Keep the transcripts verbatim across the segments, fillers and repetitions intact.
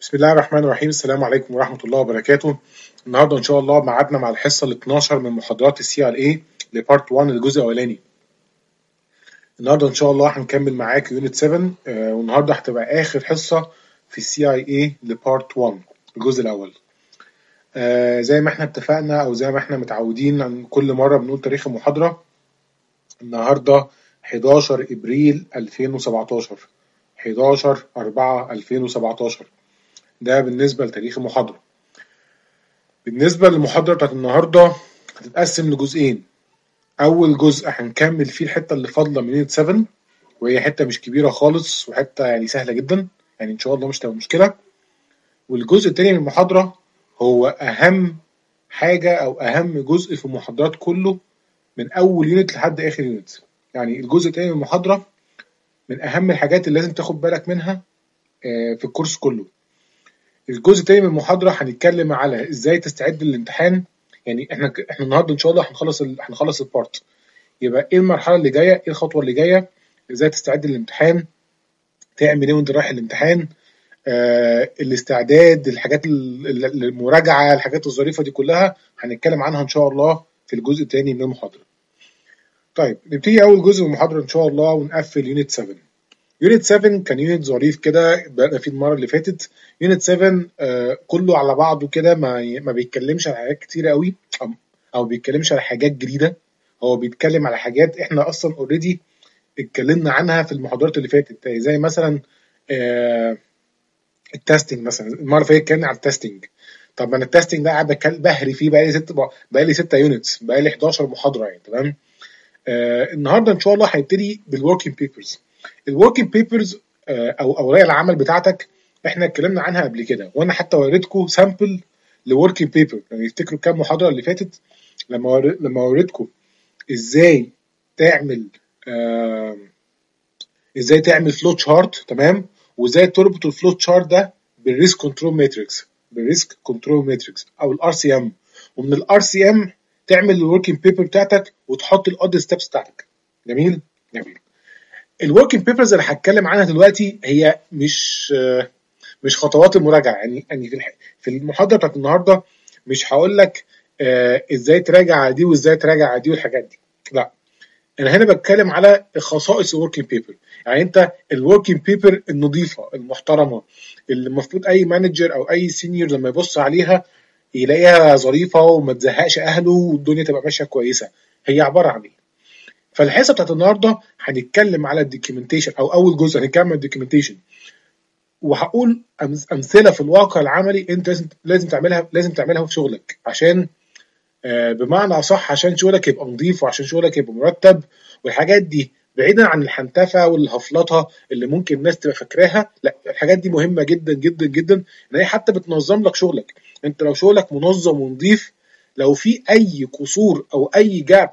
بسم الله الرحمن الرحيم. السلام عليكم ورحمة الله وبركاته. النهارده إن شاء الله ميعادنا مع الحصة ال اتناشر من محاضرات السي ار اي لبارت واحد الجزء الأولاني. النهارده إن شاء الله هنكمل معاك يونت سبعة، آه والنهارده هتبقى آخر حصة في السي اي اي لبارت واحد الجزء الأول. آه زي ما احنا اتفقنا أو زي ما احنا متعودين عن كل مرة بنقول تاريخ المحاضرة. النهارده حداشر ابريل ألفين وسبعتاشر، حداشر أربعة ألفين وسبعتاشر. ده بالنسبة لتاريخ المحاضرة. بالنسبة للمحاضرة بتاعت النهاردة هتتقسم لجزئين. أول جزء هنكمل فيه الحتة اللي فاضلة من يونت سبعة، وهي حتة مش كبيرة خالص وحتة يعني سهلة جدا، يعني إن شاء الله مش تبقى مشكلة. والجزء التاني من المحاضرة هو أهم حاجة أو أهم جزء في المحاضرات كله من أول يونت لحد آخر يونت. يعني الجزء التاني من المحاضرة من أهم الحاجات اللي لازم تاخد بالك منها في الكورس كله. الجزء التاني من المحاضرة هنتكلم على ازاي تستعد للامتحان. يعني احنا احنا النهارده ان شاء الله هنخلص ال... هنخلص البارت. يبقى ايه المرحلة اللي جاية، ايه الخطوة اللي جاية، ازاي تستعد للامتحان، تعمل ايه وانت رايح الامتحان، آه الاستعداد، الحاجات المراجعة، الحاجات الظريفة دي كلها هنتكلم عنها ان شاء الله في الجزء التاني من المحاضرة. طيب نبتدي اول جزء من المحاضرة ان شاء الله ونقفل يونت سبعة. يونت سبعة كان يونت ظريف كده بدأنا فيه المرة اللي فاتت. يونت سبعة آه كله على بعضه كده ما ما بيتكلمش على حاجات كتيرة قوي أو, أو بيتكلمش على حاجات جديدة. هو بيتكلم على حاجات احنا أصلا اوريدي اتكلمنا عنها في المحاضرات اللي فاتت، زي مثلا آه التستنج. مثلا المرة اللي فاتت اتكلمنا على التستنج. طب انا التستنج ده قاعد بهري فيه بقالي ست بقالي ستة يونتس، بقالي حداشر محاضرة يعني. تمام. آه النهارده ان شاء الله هنبتدي بالوركينج بيبرز. الوركينج بيبرز او اوراق العمل بتاعتك احنا اتكلمنا عنها قبل كده، وانا حتى وريتكم سامبل لوركينج بيبر. يعني تفتكروا كام محاضره اللي فاتت لما ور... لما وريتكم ازاي تعمل آه... ازاي تعمل فلو تشارت، تمام، وازاي تربط الفلو تشارت ده بالريسك كنترول ماتريكس بالريسك كنترول ماتريكس او الار سي ام، ومن الار سي ام تعمل الوركينج بيبر بتاعتك وتحط الاوديت ستيبس بتاعتك. جميل جميل. الوركينج بيبرز اللي هتكلم عنها دلوقتي هي مش مش خطوات المراجعه. يعني يعني في في المحاضره بتاعت النهارده مش هقول لك آه ازاي تراجع على دي وازاي تراجع على دي والحاجات دي، لا. انا هنا بتكلم على خصائص الوركينج بيبر. يعني انت الوركينج بيبر النظيفه المحترمه اللي المفروض اي مانجر او اي سينيور لما يبص عليها يلاقيها ظريفه وما تزهقش اهله والدنيا تبقى ماشيه كويسه، هي عباره عن ايه؟ فالحصه بتاعت النهارده هنتكلم على الدوكيومنتيشن، او اول جزء هنتكلم على الدوكيومنتيشن، وهقول امثله في الواقع العملي انت لازم لازم تعملها لازم تعملها في شغلك، عشان آه بمعنى اصح عشان شغلك يبقى نظيف وعشان شغلك يبقى مرتب. والحاجات دي بعيدا عن الحنتفه والهفلطه اللي ممكن الناس تبقى فاكراها، لا، الحاجات دي مهمه جدا جدا جدا، ان هي حتى بتنظم لك شغلك. انت لو شغلك منظم ونظيف، لو في اي قصور او اي جاب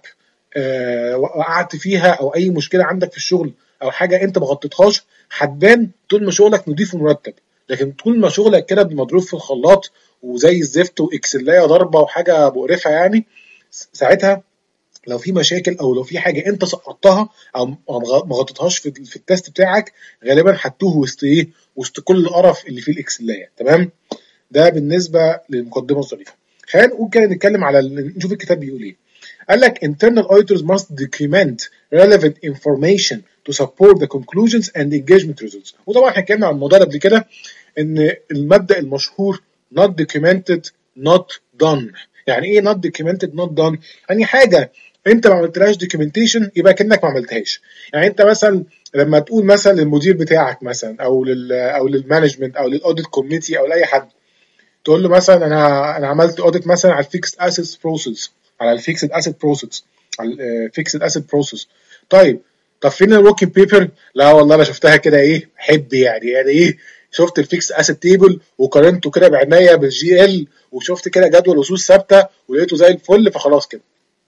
آه وقعت فيها او اي مشكله عندك في الشغل او حاجه انت ما غطيتهاش، هتبان طول ما شغلك نظيف ومرتب. لكن طول ما شغلك كده مضروب في الخلاط وزي الزفت واكسلايه ضربه وحاجه مقرفه، يعني ساعتها لو في مشاكل او لو في حاجه انت سقطتها او ما غطيتهاش في, في التست بتاعك، غالبا هتوه وسط ايه وسط كل القرف اللي فيه الاكسلايه. تمام. ده بالنسبه للمقدمه الظريفه. خلينا نقول كده نتكلم على نشوف الكتاب بيقول ايه. قال لك internal auditors must document relevant information to support the conclusions and engagement results. وطبعا احنا اتكلمنا عن الموضوع ده قبل كده، ان المبدأ المشهور not documented not done. يعني ايه not documented not done؟ يعني حاجة انت ما عملتلهاش documentation يبقى كأنك ما عملتهاش. يعني انت مثلا لما تقول مثلا للمدير بتاعك مثلا او لل او للمانجمنت او للاوديت كوميتي او لاي حد، تقول له مثلا انا انا عملت اوديت مثلا على الفيكسد اسيتس بروسيس على الفيكسد اسيت بروسيس على الفيكسد اسيت بروسيس. طيب طب فين الوركينج بيبر؟ لا والله انا شفتها كده ايه حب يعني يعني ايه شفت الفيكس اسيت تيبل وقارنته كده بعنايه بالجي ال وشفت كده جدول اصول ثابته ولقيته زي الفل، فخلاص كده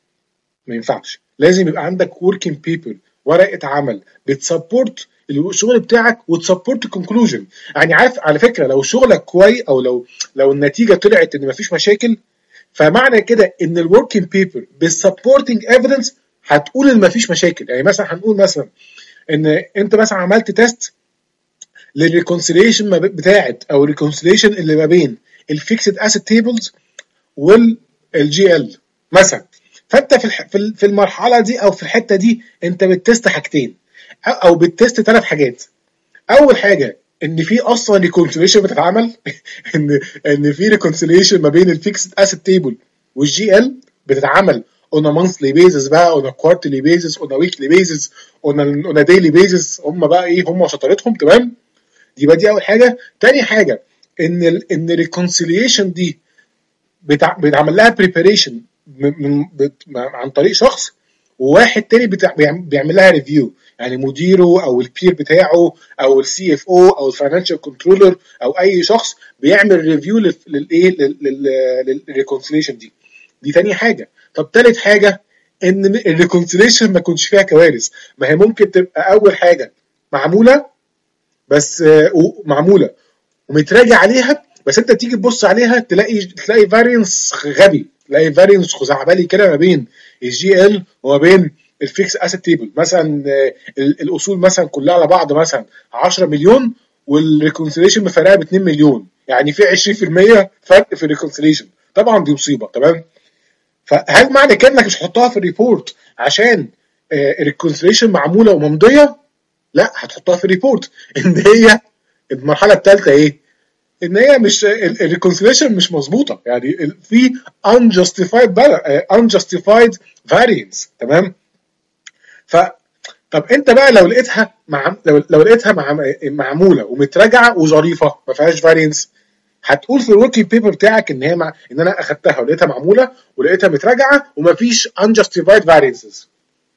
ما ينفعش. لازم يبقى عندك وركينج بيبر، ورقه عمل بتسبورت الشغل بتاعك وتسبورت الكونكلوجن. يعني عارف على فكره لو شغلك كويس او لو لو النتيجه طلعت ان مفيش مشاكل، فمعنى كده ان الوركينج بيبر بالسبورتنج ايفيدنس هتقول ان مفيش مشاكل. يعني مثلا هنقول مثلا ان انت مثلا عملت تيست للريكونسيليشن بتاعت او الريكونسيليشن اللي ما بين الفيكسد اسيت تيبلز والجي ال مثلا. فانت في في المرحله دي او في الحته دي انت بتست حاجتين او بتست ثلاث حاجات. اول حاجه ان في اصلا ريكونسيليشن بتتعمل ان ان في ريكونسيليشن ما بين الفيكسد اسيت تيبل والجي ال بتتعمل on a monthly basis بقى on a quarterly basis on a weekly basis on a, on a daily basis. هم بقى ايه هم شطارتهم تمام. دي بقى دي اول حاجه. تاني حاجه ان ال ان الريكونسيليشن دي بتع... بيتعمل لها بريباريشن من بت... عن طريق شخص وواحد تاني بتع... بيعمل لها ريفيو يعني مديره او البير بتاعه او السي اف او او الفاينانشال كنترولر او اي شخص بيعمل ريفيو للايه للريكونسيليشن دي. دي تاني حاجه. طب تالت حاجه ان الريكونسيليشن ما يكونش فيها كوارث. ما هي ممكن تبقى اول حاجه معموله بس معموله ومتراجع عليها بس انت تيجي تبص عليها تلاقي تلاقي فارينس غبي، تلاقي فارينس خزعبلي كده ما بين الجي ال وما بين الفيكس اسيت تيبل. مثلا الاصول مثلا كلها على بعض مثلا عشرة مليون والريكونسيليشن مفرقها ب اتنين مليون، يعني في عشرين في المية فرق في الريكونسيليشن. طبعا دي مصيبه تمام. فهل معنى كده انك مش هتحطها في الريبورت عشان الريكونسيليشن معموله وممضيه؟ لا، هتحطها في الريبورت ان هي المرحله الثالثه ايه؟ ان هي مش الريكونسيليشن مش مظبوطه، يعني في unjustified unjustified variance تمام. ف طب انت بقى لو لقيتها مع لو, لو لقيتها مع... معموله ومتراجعه وظريفه ما فيهاش فارينس، هتقول في الوركينج بيبر بتاعك ان هي مع... ان انا اخدتها ولقيتها معموله ولقيتها متراجعه ومفيش unjustified variances.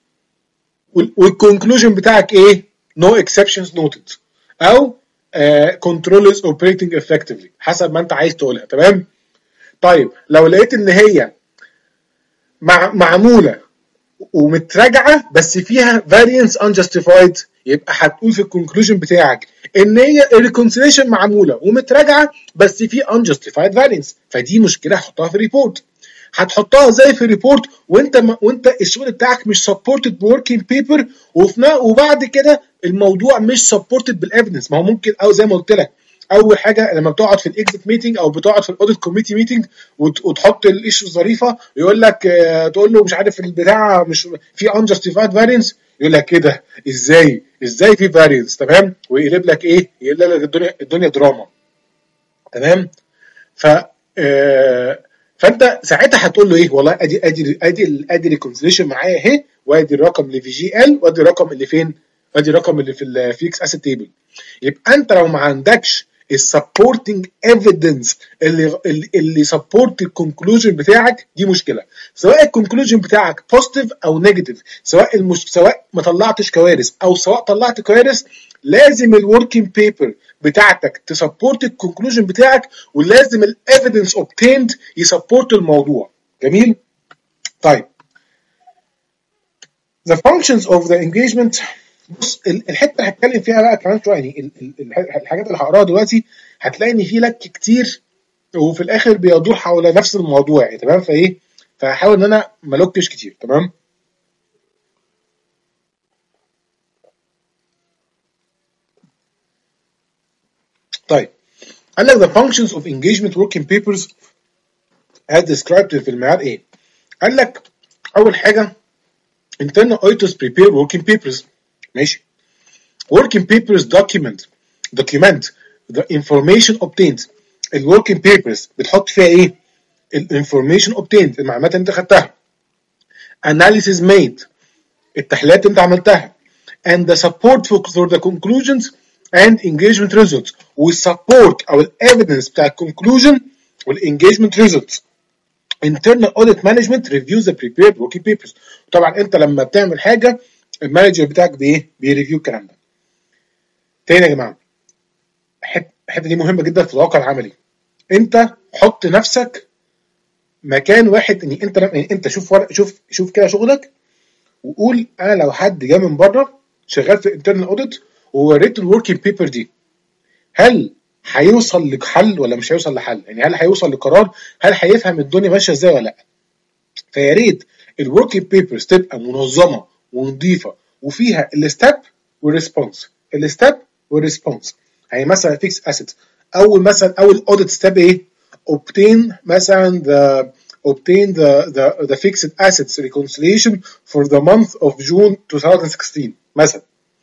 والكونكلوجن بتاعك ايه؟ no exceptions noted او uh, control is operating effectively حسب ما انت عايز تقولها تمام. طيب لو لقيت ان هي مع... معموله ومتراجعه بس فيها variance unjustified، يبقى هتقول في الكونكلوجن بتاعك ان هي الريكونسيليشن معموله ومتراجعه بس في unjustified variance، فدي مشكله هتحطها في الريبورت. هتحطها زي في الريبورت وانت م... وانت الشغل بتاعك مش سبورتد بوركينج بيبر وبعد كده الموضوع مش سبورتد بالافيدنس. ما هو ممكن او زي ما قلت لك اول حاجه لما بتقعد في الاكزيت ميتنج او بتقعد في الاوديت كوميتي ميتنج وتحط الايشو الظريفه يقول لك اه تقول له مش عارف البتاع مش في unjustified variance، يقول لك كده ازاي ازاي في variance تمام، ويقلب لك ايه يقلب لك الدنيا الدنيا دراما تمام. ف اه فانت ساعتها هتقول له ايه؟ والله ادي ادي ادي ادي ريكونسيليشن معايا اهي، وادي الرقم اللي في جي ال وادي الرقم اللي فين؟ ادي الرقم اللي في الفيكس اسيت تيبل. يبقى انت لو ما عندكش السبورتنج ايفيدنس اللي اللي سبورت الكونكلوجن بتاعك، دي مشكله. سواء الكونكلوجن بتاعك بوزيتيف او نيجاتيف، سواء المش... سواء ما طلعتش كوارث او سواء طلعت كوارث، لازم الوركينج بيبر بتاعتك تسبورت الكونكلوجن بتاعك ولازم الايفيدنس اوبتيند يسبورت الموضوع. جميل؟ طيب the functions of the engagement. بص الحته اللي هتكلم فيها بقى كمان شويه، يعني الحاجات اللي هقراها دلوقتي هتلاقي ان في لك كتير وفي الاخر بيدور حول نفس الموضوع يعني تمام. فايه فهحاول ان انا ما لوكش كتير تمام. طيب قال لك the functions of engagement working papers as described في المعيار ايه؟ قال لك اول حاجه internal auditors prepare working papers. ماشي. working papers document document the information obtained. ال working papers بتحط فيها ايه؟ ال information obtained المعلومات اللي انت خدتها. analysis made التحليلات اللي انت عملتها. and the support for, for the conclusions and engagement results. والsupport او ال evidence بتاع conclusion وال engagement results. internal audit management reviews the prepared working papers. طبعا انت لما بتعمل حاجه المانجر بتاعك بايه؟ بيريفيو الكلام ده. تاني يا جماعه الحته دي مهمه جدا في الواقع العملي. انت حط نفسك مكان واحد، ان انت يعني انت شوف ورق شوف شوف كده شغلك وقول انا لو حد جاي من بره شغال في الانترنال اوديت ووريته الوركينج بيبر دي، هل هيوصل لحل ولا مش هيوصل لحل؟ يعني هل هيوصل لقرار؟ هل هيفهم الدنيا ماشيه ازاي ولا لا؟ فيا ريت الوركينج بيبرز تبقى منظمه ونظيفه وفيها الستيب والريسبونس الستيب والريسبونس يعني مثلا فيكس اسيت، اول مثلا اول اوديت ستيب ايه؟ obtain مثلا the obtain the the the fixed assets reconciliation for the month of June twenty sixteen مثلا.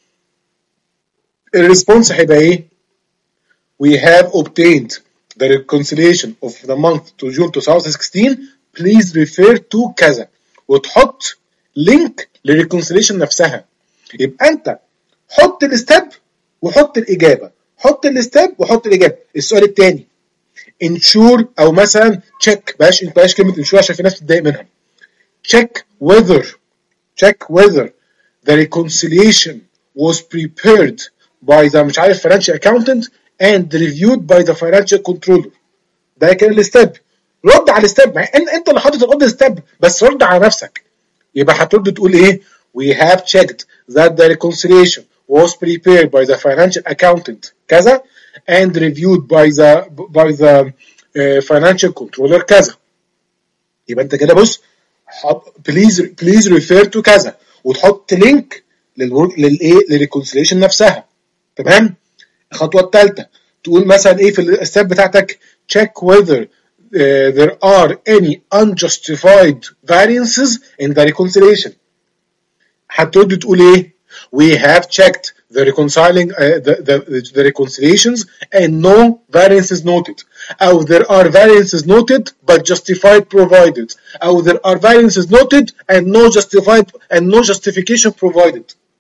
الريسبونس هيبقى ايه؟ we have obtained the reconciliation of the month to June twenty sixteen please refer to كذا، وتحط لينك للريكونسيليشن نفسها. يبقى انت حط الستيب وحط الاجابه، حط الستيب وحط الاجابه. السؤال الثاني ensure او مثلا check، بلاش بلاش كلمه ensure عشان في ناس بتتضايق منها. check whether check whether the reconciliation was prepared by the مش عارف financial accountant and reviewed by the financial controller. ده كان الستيب. رد على الستيب، انت اللي حاطط الرد ستيب، بس رد على نفسك. يبقى هترد تقول ايه؟ we have checked that the reconciliation was prepared by the financial accountant كذا and reviewed by the by the uh, financial controller كذا. يبقى انت كده بص، please please refer to كذا، وتحط لينك للورك للايه للريكونسيليشن نفسها. تمام. الخطوه الثالثه تقول مثلا ايه في الستيب بتاعتك؟ check whether uh, there are any unjustified variances in the reconciliation. هترد تقول ايه؟ we have checked the reconciling uh, the, the, the reconciliations and no variances noted. أو there are variances noted but justified provided. أو there are variances noted and no justified and no justification provided.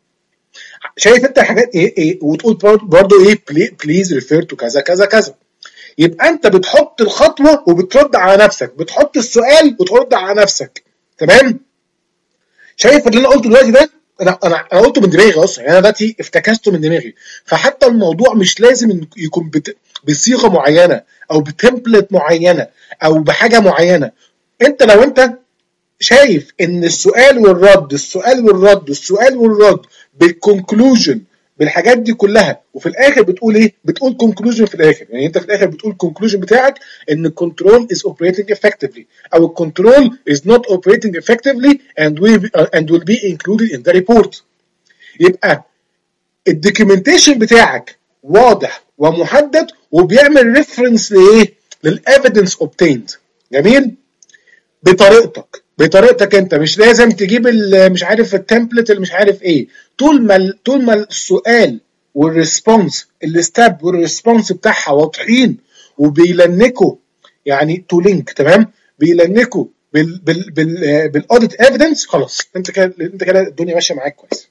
شايف انت الحاجات ايه ايه؟ وتقول برضه ايه؟ please refer to كذا كذا كذا. يبقى انت بتحط الخطوه وبترد على نفسك، بتحط السؤال وترد على نفسك. تمام؟ شايف اللي انا قلته دلوقتي ده؟ انا انا انا قلته من دماغي اصلا، يعني انا دلوقتي افتكسته من دماغي. فحتى الموضوع مش لازم يكون بت... بصيغه معينه او بتمبلت معينه او بحاجه معينه. انت لو انت شايف ان السؤال والرد السؤال والرد السؤال والرد بالكونكلوجن بالحاجات دي كلها، وفي الاخر بتقول ايه؟ بتقول كونكلوجن في الاخر. يعني انت في الاخر بتقول كونكلوجن بتاعك ان الكنترول is operating effectively او الكنترول is not operating effectively and will be, uh, and will be included in the report. يبقى الدوكيومنتيشن بتاعك واضح ومحدد وبيعمل ريفرنس لايه؟ للايفيدنس اوبتيند. جميل؟ بطريقتك بطريقتك انت، مش لازم تجيب مش عارف التمبلت اللي مش عارف ايه. طول ما طول ما السؤال والريسبونس الستاب والريسبونس بتاعها واضحين وبيلنكوا يعني تو لينك. تمام؟ بيلنكوا بال بال بال بالاوديت ايفيدنس، خلاص انت كده انت كده الدنيا ماشيه معاك كويس.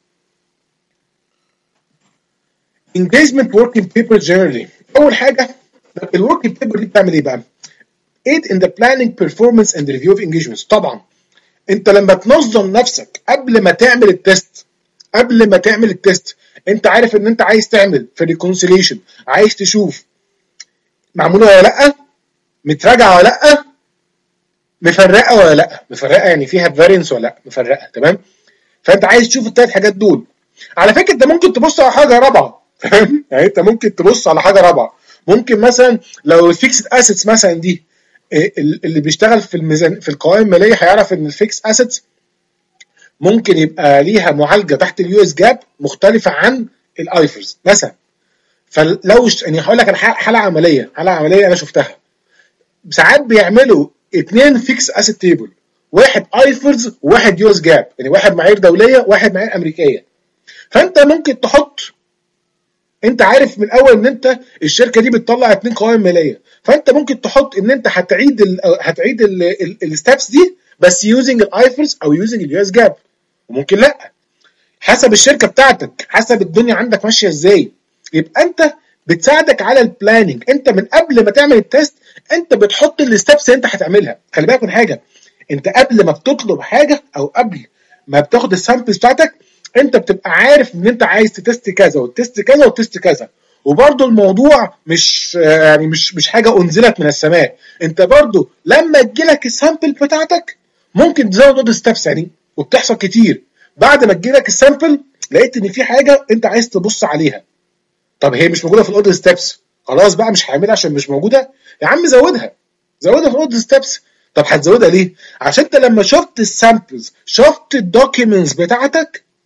engagement working paper generally. اول حاجه الوركينج بيبر دي بتعمل ايه بقى؟ aid in the planning performance and review of engagements. طبعا انت لما تنظم نفسك قبل ما تعمل التست قبل ما تعمل التست انت عارف ان انت عايز تعمل في ريكونسيليشن، عايز تشوف معموله ولا لا، متراجعه ولا لا، مفرقه ولا لا. مفرقه يعني فيها فارينس ولا لا، مفرقه. تمام؟ فانت عايز تشوف الثلاث حاجات دول. على فكره انت ممكن تبص على حاجه رابعه. فاهم؟ يعني انت ممكن تبص على حاجه رابعه. ممكن مثلا لو الفيكسد اسيتس مثلا دي اللي بيشتغل في الميزان في القوائم الماليه هيعرف ان الفيكس اسيتس ممكن يبقى ليها معالجه تحت اليو اس جاب مختلفه عن الايفرز مثلا. فلو يعني هقول لك حاله عمليه حاله عمليه انا شفتها، ساعات بيعملوا اثنين فيكس اسيت تيبل، واحد ايفرز وواحد يو اس جاب، يعني واحد معايير دوليه وواحد معايير امريكيه. فانت ممكن تحط، انت عارف من الاول ان انت الشركه دي بتطلع اثنين قوائم ماليه، فانت ممكن تحط ان انت هتعيد ال هتعيد الستابس دي بس يوزنج الايفرز او يوزنج اليو اس جاب، وممكن لا، حسب الشركه بتاعتك، حسب الدنيا عندك ماشيه ازاي. يبقى انت بتساعدك على البلاننج. انت من قبل ما تعمل التست انت بتحط الستابس اللي انت هتعملها. خلي بالك من حاجه، انت قبل ما بتطلب حاجه او قبل ما بتاخد السامبلز بتاعتك انت بتبقى عارف ان انت عايز تست كذا وتست كذا وتست كذا. وبرده الموضوع مش يعني مش مش حاجه انزلت من السماء، انت برده لما تجيلك السامبل بتاعتك ممكن تزود اود ستابس يعني، وبتحصل كتير. بعد ما تجيلك السامبل لقيت ان في حاجه انت عايز تبص عليها، طب هي مش موجوده في الاود ستابس، خلاص بقى مش هعملها عشان مش موجوده، يا عم زودها زودها في الاود ستابس. طب هتزودها ليه؟ عشان انت لما شفت السامبلز شفت الدوكيومنتس بتاعتك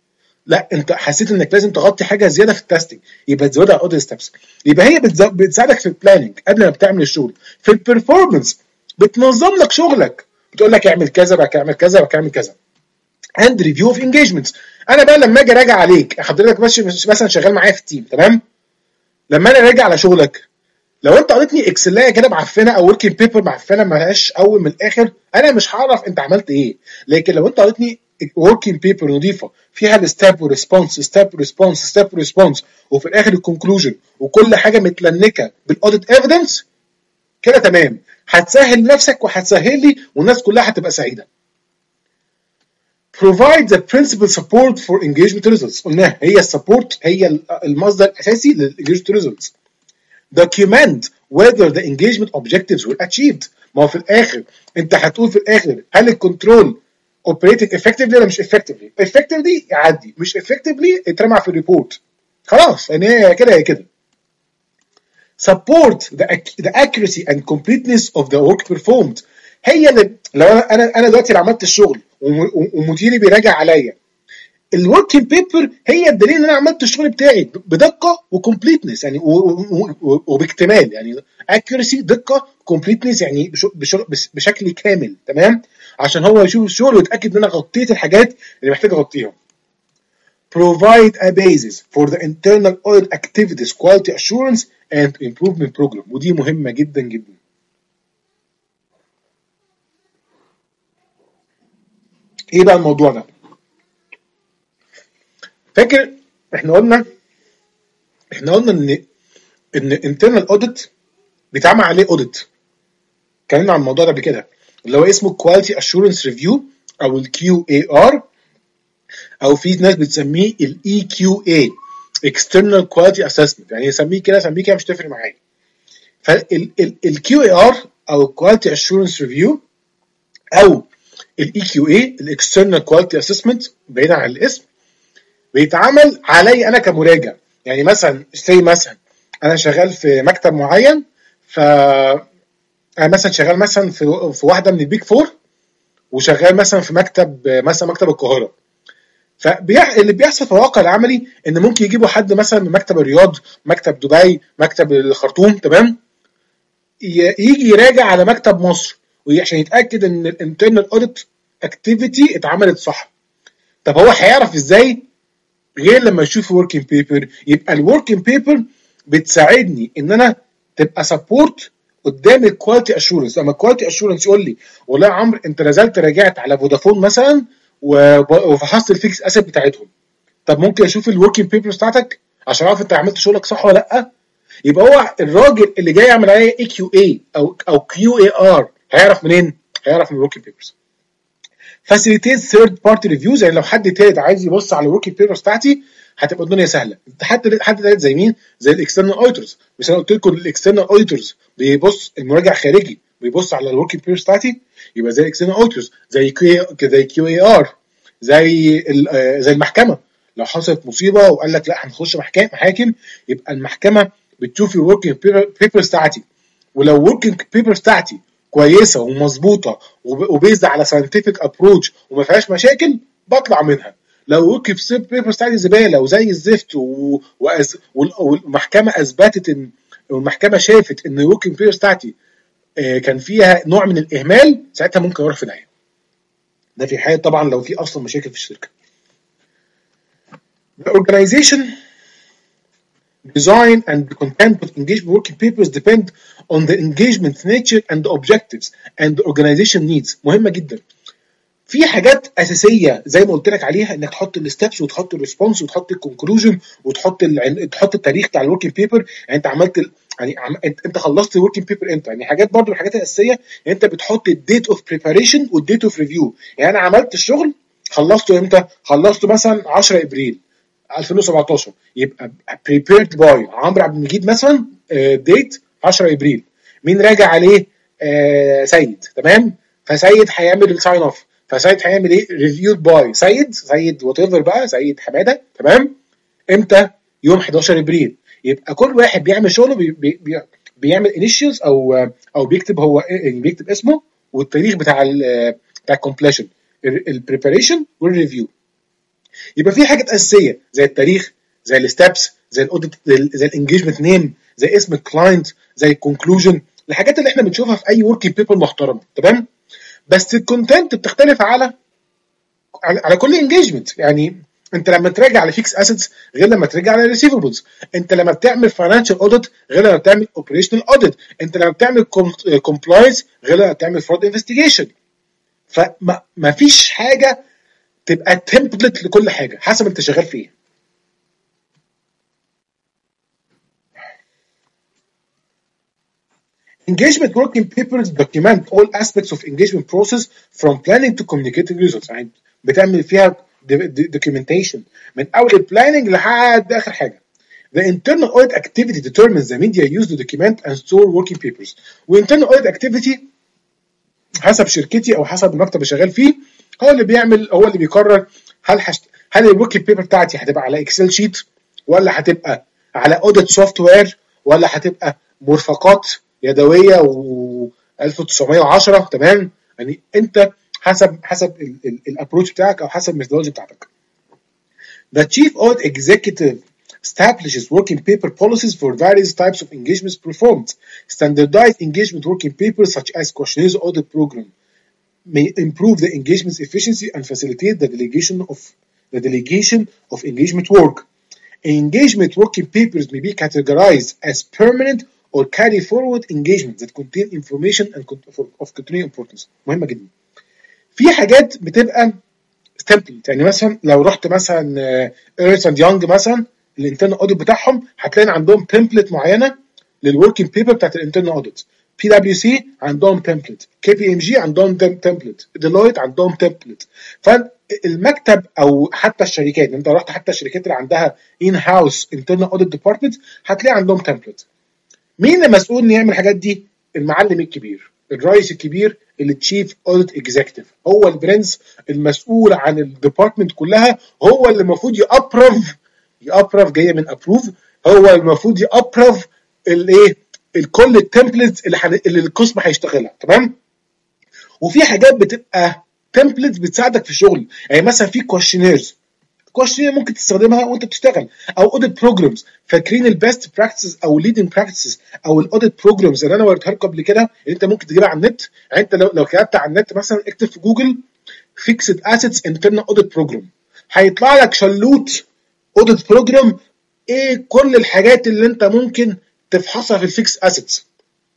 لا انت حسيت انك لازم تغطي حاجه زياده في التستنج، يبقى تزودها على الاوديت ستيبس. يبقى هي بتزو... بتساعدك في البلاننج قبل ما بتعمل الشغل. في البرفورمانس بتنظم لك شغلك، بتقول لك اعمل كذا بقى اعمل كذا بقى اعمل كذا. اند ريفيو اوف انجيجمنتس، انا بقى لما اجي راجع عليك حضرتك ماشي مثلا شغال معايا في التيم تمام، لما انا راجع على شغلك لو انت قريتني اكسلايه كده معفنه او وركينج بيبر معفنه ما لهاش اول من الاخر، انا مش هعرف انت عملت ايه. لكن لو انت قريتني وركينج بيبر نظيفه فيها الستاب وريسبونس ستاب ريسبونس ستاب ريسبونس وفي الاخر الكونكلوجن وكل حاجه متلنكه بالاوديت ايفيدنس، كده تمام، هتسهل نفسك وهتسهل لي والناس كلها هتبقى سعيده. provide the principal support for engagement results، قلناها هي السبورت، هي المصدر الاساسي للengagement results. document whether the engagement objectives were achieved، ما هو في الاخر انت هتقول في الاخر هل الكنترول operating effectively ولا مش effectively. effectively يعدي، مش effectively اترمى في الريبورت، خلاص يعني هي كده هي كده. support the, the accuracy and completeness of the work performed، هي اللي لو انا انا انا دلوقتي اللي عملت الشغل ومديري بيراجع عليا، الوركينج بيبر هي الدليل ان انا عملت الشغل بتاعي بدقه وكومبليتنس يعني وباكتمال، يعني اكيورسي دقه كومبليتنس يعني بشكل كامل تمام، عشان هو يشوف الشغل ويتاكد ان انا غطيت الحاجات اللي محتاج اغطيها. provide a basis for the internal audit activities quality assurance and improvement program، ودي مهمه جدا جدا. ايه بقى الموضوع ده؟ فاكر احنا قلنا احنا قلنا ان ان internal audit بيتعمل عليه audit، اتكلمنا عن الموضوع ده قبل كده اللي هو اسمه quality assurance review او ال كيو اي ار، او في ناس بتسميه ال اي كيو اي external quality assessment، يعني يسميه كده يسميه كده مش تفرق معايا. فال كيو اي ار او quality assurance review او ال اي كيو اي ال external quality assessment بعيدا عن الاسم بيتعمل علي انا كمراجع. يعني مثلا زي مثلا انا شغال في مكتب معين، ف انا مثلا شغال مثلا في في واحده من البيج فور وشغال مثلا في مكتب مثلا مكتب القاهره، فاللي بيحصل في الواقع العملي ان ممكن يجيبوا حد مثلا من مكتب الرياض مكتب دبي مكتب الخرطوم تمام، يجي يراجع على مكتب مصر عشان يتاكد ان الانترنال اوديت اكتيفيتي اتعملت صح. طب هو هيعرف ازاي غير لما يشوف وركينج بيبر؟ يبقى الوركينج بيبر بتساعدني ان انا تبقى سبورت قدام الكواليتي اشورنس. اما الكواليتي اشورنس يقول لي والله يا عمرو انت نزلت راجعت على فودافون مثلا وفحصت الفيكس اسيت بتاعتهم، طب ممكن اشوف الوركينج بيبر بتاعتك عشان اعرف انت عملت شغلك صح ولا لا؟ يبقى هو الراجل اللي جاي يعمل عليا اي كيو اي او او كيو اي ار هيعرف منين؟ هيعرف من الوركينج بيبرز. فاسيليتيت ثيرد بارتي ريفيوز، يعني لو حد تالت عايز يبص على الوركينج بيبرز بتاعتي هتبقى الدنيا سهله. حد حد تالت زي مين؟ زي الاكسترنال اوديتورز. مش انا قلت لكم الاكسترنال اوديتورز بيبص المراجع الخارجي بيبص على الوركينج بيبرز بتاعتي، يبقى زي الاكسترنال اوديتورز زي كيو زي كيو اي ار زي زي المحكمه. لو حصلت مصيبه وقال لك لا هنخش محاكم يبقى المحكمه بتشوف الوركينج بيبرز بتاعتي، ولو الوركينج بيبرز بتاعتي كويسه ومظبوطه وبيزد على ساينتفك ابروتش وما فيهاش مشاكل بطلع منها. لو الوركينج بيبرز بتاعتي زباله وزي الزفت و... وأز... والمحكمه اثبتت ان والمحكمه شافت ان الوركينج بيبرز بتاعتي كان فيها نوع من الاهمال، ساعتها ممكن اروح في داهيه. ده في حاله طبعا لو في اصلا مشاكل في الشركه. The organization design and the content of engagement working papers depend on the engagement nature and the objectives and the organization needs. مهمة جدا. في حاجات أساسية زي ما قلت لك عليها إنك تحط الستبس وتحط الريسبونس وتحط الكونكلوجن وتحط ال... تحط التاريخ بتاع الوركينج بيبر، يعني أنت عملت ال... يعني عم... أنت خلصت الوركينج بيبر إمتى؟ يعني حاجات برضو الحاجات الأساسية يعني أنت بتحط الديت أوف بريباريشن والديت أوف ريفيو. يعني أنا عملت الشغل خلصته إمتى؟ خلصته مثلا عشرة ابريل ألفين وسبعتاشر، يبقى prepared by عمرو عبد المجيد مثلا ديت عشرة ابريل. مين راجع عليه؟ آه سيد تمام، فسيد هيعمل الساين اوف، فسيد هيعمل ايه؟ ريفيود باي سيد سيد وات ايفر بقى سيد حماده تمام. امتى؟ يوم حداشر ابريل. يبقى كل واحد بيعمل شغله بي بي بي بيعمل انيشيالز او او بيكتب هو بيكتب اسمه والتاريخ بتاع ال بتاع الكومبليشن البريباريشن والريفيو. يبقى في حاجات اساسيه زي التاريخ، زي الستبس، زي الاوديت، زي الانجيجمنت نيم، زي اسم الكلاينت، زي الكونكلوجن، الحاجات اللي احنا بنشوفها في اي وركينج بيبر محترمه. تمام. بس الكونتنت بتختلف على على, على كل انجيجمنت. يعني انت لما تراجع على فيكس اسيتس غير لما تراجع على ريسيفبلز، انت لما بتعمل فاينانشال اوديت غير لما بتعمل اوبريشنال اوديت، انت لما بتعمل كومبلاينس غير لما بتعمل فرود انفستيجيشن. فما ما فيش حاجه تبقى تمبلت لكل حاجه، حسب انت شغال في ايه. Engagement working papers document all aspects of engagement process from planning to communicating results. يعني بتعمل فيها documentation من اول البلاننج لحد اخر حاجه. The internal audit activity determines the media used to document and store working papers. والinternal audit activity حسب شركتي او حسب المكتب اللي شغال فيه هو اللي بيعمل، هو اللي بيقرر هل حشت هل الوركينج بيبر بتاعتي هتبقى على اكسل شيت، ولا هتبقى على اوديت سوفت وير، ولا هتبقى مرفقات يدويه و ألف وتسعمية وعشرة. تمام. يعني انت حسب حسب الابروتش بتاعك او حسب الميثودولوجي بتاعتك. The chief audit executive establishes working paper policies for various types of engagements performed. Standardized engagement working papers such as questionnaires audit program may improve the engagement's efficiency and facilitate the delegation of the delegation of engagement work. Engagement working papers may be categorized as permanent or carry forward engagements that contain information and of continuing importance. مهمة جدا. في حاجات بتبقى template. يعني مثلا لو رحت مثلا ايرنست اند يونج مثلا الانترنال اوديت بتاعهم هتلاقي عندهم تمبلت معينه للوركينج بيبر بتاعت الانترنال اوديت. بي دبليو سي عندهم تمبلت، كي بي ام جي عندهم تمبلت، ديلويت عندهم تمبلت. فالمكتب او حتى الشركات، انت رحت حتى الشركات اللي عندها ان هاوس انترنال اوديت ديبارتمنت هتلاقي عندهم تمبلت. مين المسؤول ان يعمل الحاجات دي؟ المعلم الكبير، الرئيس الكبير، اللي تشيف اوديت اكزيكتيف، هو البرنس المسؤول عن الديبارتمنت كلها، هو اللي المفروض يابروف يابروف جايه من ابروف، هو المفروض يابروف الايه الكل التمبلتس اللي حن... اللي القسم هيشتغلها. تمام. وفي حاجات بتبقى تمبلتس بتساعدك في الشغل. يعني مثلا في كويشنيرز كويشنير ممكن تستخدمها وانت بتشتغل، او اوديت بروجرامز. فاكرين البيست براكتسز او ليدنج براكتسز او الاوديت بروجرامز اللي انا وريتها لكم قبل كده اللي انت ممكن تجيبها على النت؟ يعني انت لو لو كتبت على النت مثلا اكتب في جوجل فيكسد اسيتس انترنال اوديت بروجرام هيطلع لك شلوت اوديت بروجرام ايه كل الحاجات اللي انت ممكن تفحصها في الفيكس اسيتس،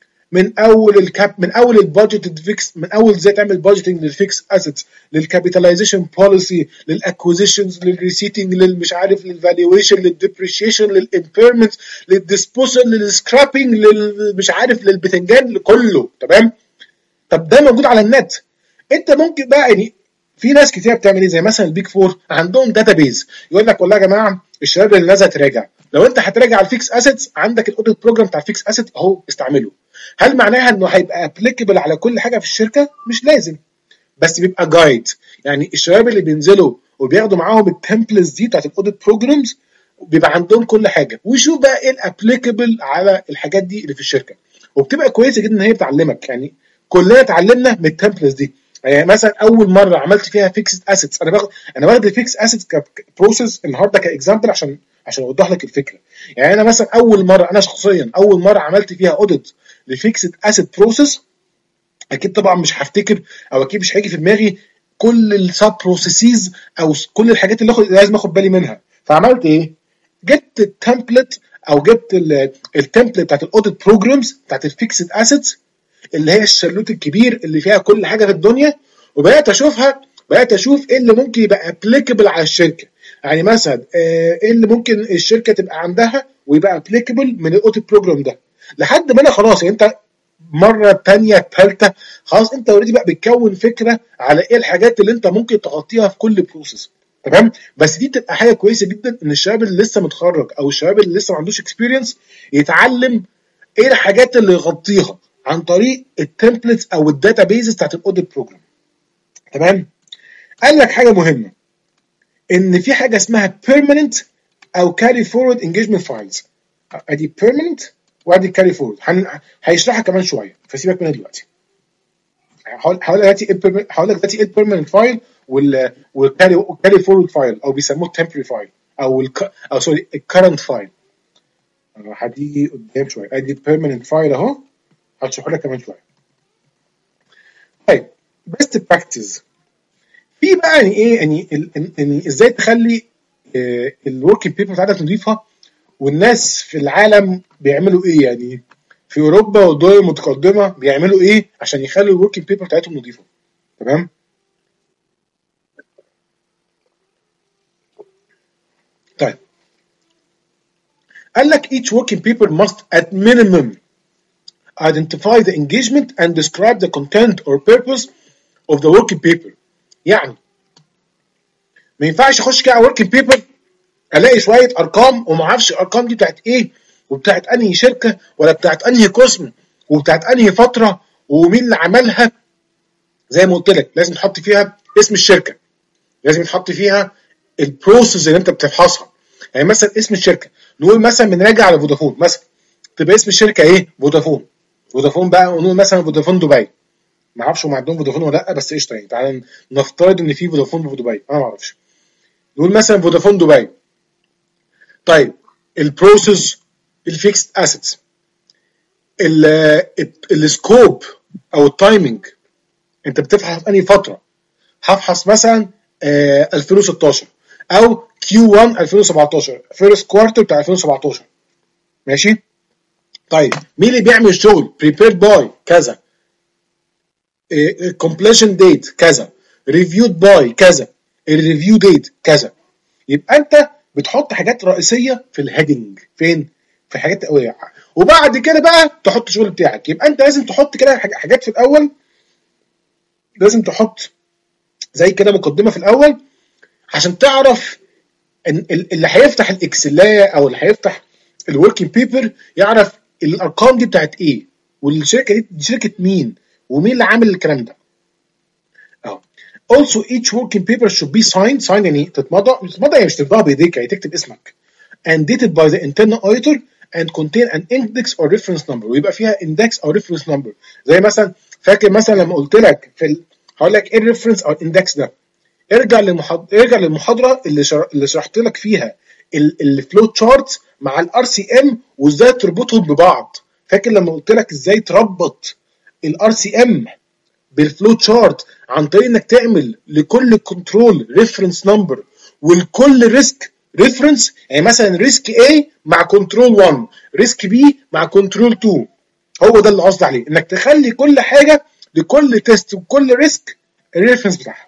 من اول الكاب من اول البادجت فيكس، من اول ازاي تعمل بادجيتنج للفيكس اسيتس، للكابيتاليزيشن بوليسي، للاكوزيشنز، للريسيتنج، للمش عارف، للفالويشن، للديبريشيشن، للامبيرمنت، للديسبوزل، للسكرابنج، للمش عارف، للبتنجان، لكله. تمام. طب ده موجود على النت. انت ممكن بقى يعني في ناس كتير بتعمل ايه زي مثلا البيج فور عندهم داتابيز يقول لك والله يا جماعه الشباب اللي نازله تراجع، لو انت هتراجع على الفيكس اسيتس عندك الاوديت بروجرام بتاع الفيكس اسيت اهو استعمله. هل معناها انه هيبقى ابليكابل على كل حاجه في الشركه؟ مش لازم، بس بيبقى جايد. يعني الشباب اللي بينزلوا وبياخدوا معاهم التمبلتس دي بتاعت الاوديت بروجرامز بيبقى عندهم كل حاجه، ويشوف بقى ايه الابليكابل على الحاجات دي اللي في الشركه، وبتبقى كويسه جدا ان هي بتعلمك. يعني كلنا اتعلمنا من التمبلتس دي. يعني مثلا اول مره عملت فيها فيكسد اسيتس، انا باخد انا باخد الفيكس اسيتس كبروسيس النهارده كاكزامبل عشان عشان اوضح لك الفكره. يعني انا مثلا اول مره انا شخصيا اول مره عملت فيها اوديت لفيكسد اسيت بروسيس، اكيد طبعا مش هفتكر او اكيد مش هيجي في دماغي كل السب بروسيسز او كل الحاجات اللي لازم اخد بالي منها. فعملت ايه؟ جبت التمبلت او جبت التمبلت بتاعت الاوديت بروجرامز بتاعت الفيكسد اسيتس اللي هي الشلوت الكبير اللي فيها كل حاجه في الدنيا، وبدات اشوفها بدات اشوف ايه اللي ممكن يبقى ابليكابل على الشركه. يعني مثلا ايه اللي ممكن الشركه تبقى عندها ويبقى ابليكابل من الاوديت بروجرام ده، لحد ما انا خلاص يعني انت مره ثانيه ثالثه خلاص انت اوريدي بقى بتكون فكره على ايه الحاجات اللي انت ممكن تغطيها في كل بروسيس. تمام. بس دي تبقى حاجه كويسه جدا ان الشباب اللي لسه متخرج او الشباب اللي لسه ما عندوش اكسبيرينس يتعلم ايه الحاجات اللي يغطيها عن طريق التمبلتس او الداتا بيزز بتاعت الاوديت بروجرام. تمام. قال لك حاجه مهمه ان في حاجه اسمها permanent او carry forward engagement files. ادي permanent وادي carry forward هيشرحها كمان شويه فسيبك منها دلوقتي. هقول لك دلوقتي هقول لك دلوقتي ايه البيرمننت فايل وال والكاري فورورد فايل او بيسموه التمبري فايل او الك... او سوري الكرنت فايل. هدي قدام شويه ادي بيرمننت فايل اهو، هشرحه لك كمان شويه. طيب بيست براكتس في بقى يعني ايه يعني يعني ازاي تخلي الوركينج بيبر بتاعتك نظيفه، والناس في العالم بيعملوا ايه يعني في اوروبا والدول المتقدمه بيعملوا ايه عشان يخلوا الوركينج بيبر بتاعتهم نظيفه. تمام. طيب قال لك each working paper must at minimum identify the engagement and describe the content or purpose of the working paper. يعني ما ينفعش اخش كده على working paper الاقي شويه ارقام وما اعرفش الارقام دي بتاعت ايه وبتاعت انهي شركه ولا بتاعت انهي قسم وبتاعت انهي فتره ومين اللي عملها. زي ما قلت لك لازم تحط فيها اسم الشركه، لازم تحط فيها البروسيس اللي انت بتفحصها. يعني مثلا اسم الشركه نقول مثلا بنراجع على فودافون مثلا، تبقى اسم الشركه ايه؟ فودافون. فودافون بقى ونقول مثلا فودافون دبي، ما اعرفش هم عندهم فودافون ولا لا بس قشطه يعني تعالى نفترض ان في فودافون في دبي، انا ما اعرفش. نقول مثلا فودافون دبي. طيب البروسيس الفيكسد اسيتس، السكوب او التايمنج، انت بتفحص انهي فتره؟ هفحص مثلا آه ألفين وستاشر او كيو واحد ألفين وسبعتاشر، فيرست كوارتر بتاع ألفين وسبعتاشر. ماشي. طيب مين اللي بيعمل الشغل؟ prepared by كذا، completion date كذا، reviewed by كذا، الريفيو ديت كذا. يبقى انت بتحط حاجات رئيسيه في الهيدنج فين؟ في حاجات قويه، وبعد كده بقى تحط الشغل بتاعك. يبقى انت لازم تحط كده حاجات في الاول، لازم تحط زي كده مقدمه في الاول عشان تعرف ان اللي هيفتح الاكسلايه او اللي هيفتح الوركينج بيبر يعرف الارقام دي بتاعت ايه، والشركه دي شركه مين، ومين اللي عامل الكلام ده. اه also each working paper should be signed. signed يعني تتمضى، تتمضى يعني مش تمضيها بايديك، يعني تكتب اسمك and dated by the internal auditor and contain an index or reference number، ويبقى فيها index او reference number. زي مثلا فاكر مثلا لما قلت لك في ال... هقول لك ايه الريفرنس او الاندكس ده، ارجع للمحاضره ارجع للمحاضره اللي شر... اللي شرحت لك فيها الفلو تشارت مع الار سي ام وازاي تربطهم ببعض. فاكر لما قلت لك ازاي تربط الار سي ام بالفلو تشارت عن طريق انك تعمل لكل كنترول ريفرنس نمبر ولكل ريسك ريفرنس. يعني مثلا ريسك A مع كنترول واحد، ريسك B مع كنترول اتنين. هو ده اللي قصدي عليه، انك تخلي كل حاجه لكل تيست وكل ريسك الريفرنس بتاعها.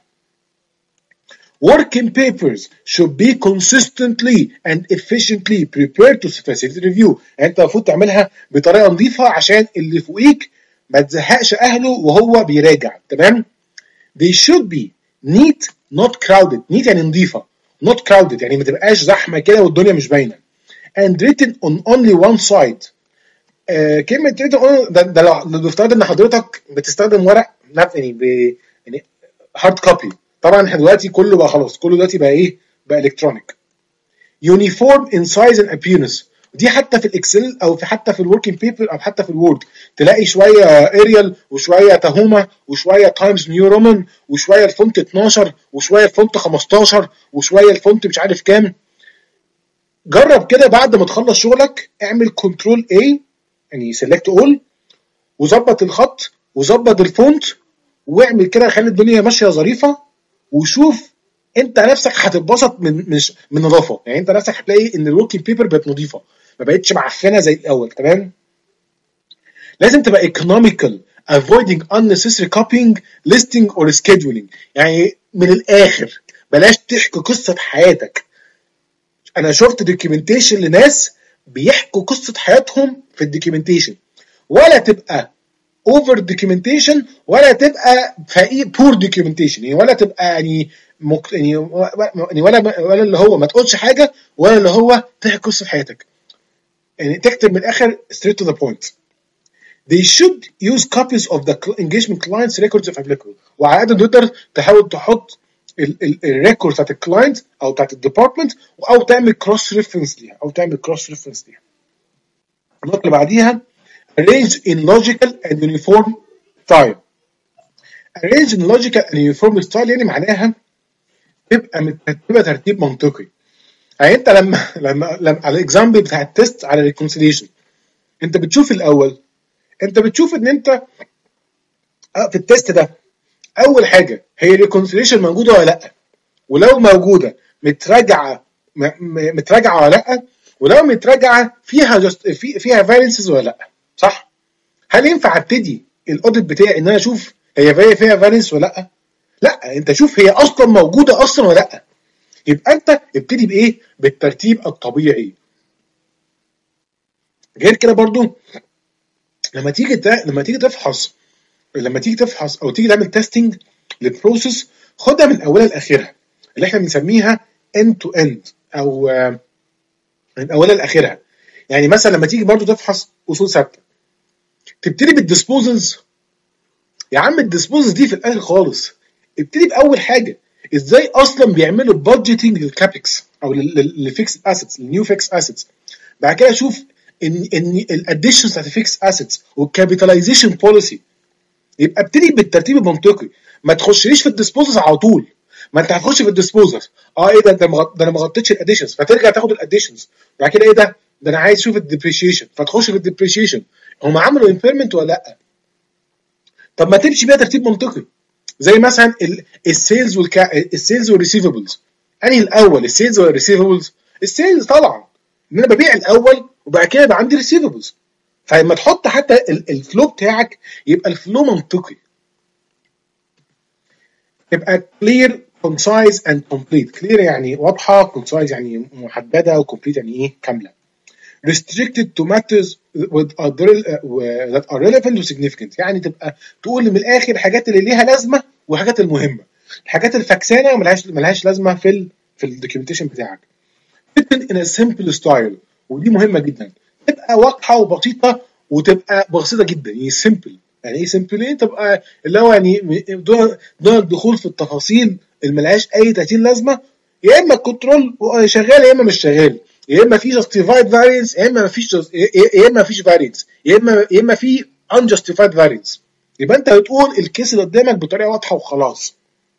Working papers should be consistently and efficiently prepared to facilitate review. يعني انت المفروض تعملها بطريقه نظيفه عشان اللي فوقيك ما تزهقش اهله وهو بيراجع. تمام. They should be neat not crowded. neat يعني نظيفه، not crowded يعني ما تبقاش زحمه كده والدنيا مش باينه. and written on only one side. آه كلمه written on ده, ده لو نفترض ان حضرتك بتستخدم ورق يعني ب يعني هارد كوبي. طبعا احنا دلوقتي كله بقى خلاص، كله دلوقتي بقى ايه؟ بقى الكترونيك. uniform in size and appearance. دي حتى في الاكسل او في حتى في الوركينج بيبر او حتى في الوورد تلاقي شويه اريال وشويه تهومه وشويه تايمز نيو رومان وشويه الفونت اتناشر وشويه الفونت خمستاشر وشويه الفونت مش عارف كام. جرب كده بعد ما تخلص شغلك اعمل كنترول A يعني سيلكت اول وظبط الخط وظبط الفونت واعمل كده، خلي الدنيا ماشيه ظريفه، وشوف انت نفسك هتتبسط من مش من نظافه. يعني انت نفسك هتلاقي ان الوركينج بيبر بقت نظيفه، ما بقتش معفنه زي الاول. تمام. لازم تبقى economical avoiding unnecessary copying listing or scheduling. يعني من الاخر بلاش تحكي قصه حياتك. انا شفت دوكيومنتيشن لناس بيحكوا قصه حياتهم في الدوكيومنتيشن، ولا تبقى اوفر دوكيومنتيشن ولا تبقى فقير بور دوكيومنتيشن، يعني ولا تبقى يعني مك... يعني ولا ولا اللي هو ما تقولش حاجه ولا اللي هو تحكي قصه حياتك. يعني تكتب من الاخر straight to the point. They should use copies of the engagement client's records if applicable. وعلى قد ما تقدر تحاول تحط الريكورد بتاعت الكلاينت او بتاعت الديبارتمنت او تعمل كروس ريفرنس ليها او تعمل كروس ريفرنس ليها. النقطه اللي بعديها arrange in logical and uniform style. arrange in logical and uniform style يعني معناها تبقى مترتبه ترتيب منطقي. يعني انت لما لما, لما على الاكزامبل بتاع التست على الريكونسيليشن، انت بتشوف الاول، انت بتشوف ان انت في التست ده اول حاجه هي الريكونسيليشن موجوده ولا لا، ولو موجوده متراجعه متراجعه ولا لا، ولو متراجعه فيها جست في فيها فارينسز ولا لا، صح؟ هل ينفع ابتدي الاوديت بتاعي ان انا اشوف هي فيها فارينس ولا لا؟ لا، انت شوف هي اصلا موجوده اصلا ولا لا. يبقى انت ابتدي بايه؟ بالترتيب الطبيعي. غير كده برضو لما تيجي لما تيجي تفحص لما تيجي تفحص او تيجي تعمل تيستنج للبروسيس، خدها من اولها لاخرها، اللي احنا بنسميها end to end او من اولها لاخرها. يعني مثلا لما تيجي برضو تفحص اصول ثابته، تبتدي بالديسبوزلز. يا عم الديسبوزلز دي في الاخر خالص، ابتدي باول حاجه ازاي اصلا بيعملوا بادجيتنج للكابكس او للفيكس اسيتس، للنيو فيكس اسيتس. بعد كده اشوف ان ان الاديشنز بتاعت الفيكس اسيتس والكابيتاليزيشن بوليسي. يبقى ابتدي بالترتيب المنطقي، ما تخشليش في الديسبوزلز على طول. ما انت هتخش في الديسبوزلز، اه ايه ده ده, مغط... ده انا ما غطيتش الاديشنز، فترجع تاخد الاديشنز. بعد كده ايه ده ده انا عايز اشوف الديبريشيشن، فتخش في الديبريشيشن. هم عملوا امبيرمنت ولا لا؟ طب ما تمشي بيها ترتيب منطقي. زي مثلا السيلز والكا... السيلز والريسيفبلز، انهي الاول، السيلز ولا الريسيفبلز؟ السيلز طبعا، ان انا ببيع الاول وبعد كده يبقى عندي ريسيفبلز. فلما تحط حتى الفلو بتاعك يبقى الفلو منطقي، يبقى clear concise and complete. clear يعني واضحه، concise يعني محدده، وcomplete يعني ايه؟ كامله. restricted to matters with are that are relevant و significant، يعني تبقى تقول من الاخر الحاجات اللي ليها لازمه والحاجات المهمه، الحاجات الفكسانه وملهاش ملهاش لازمه في ال في الدوكيومنتيشن بتاعك. written in a simple style، ودي مهمه جدا، تبقى واضحه وبسيطه، وتبقى بسيطه جدا. يعني simple، يعني ايه simple؟ يعني تبقى اللي هو يعني دون دون الدخول في التفاصيل اللي ملهاش اي تأثير لازمه. يا اما الكنترول شغال يا اما مش شغال، يا اما في justified variance يا اما ما فيش، يا اما ما فيش variance، يا اما يا اما في unjustified variance. يبقى انت بتقول الكيس اللي قدامك بطريقه واضحه وخلاص.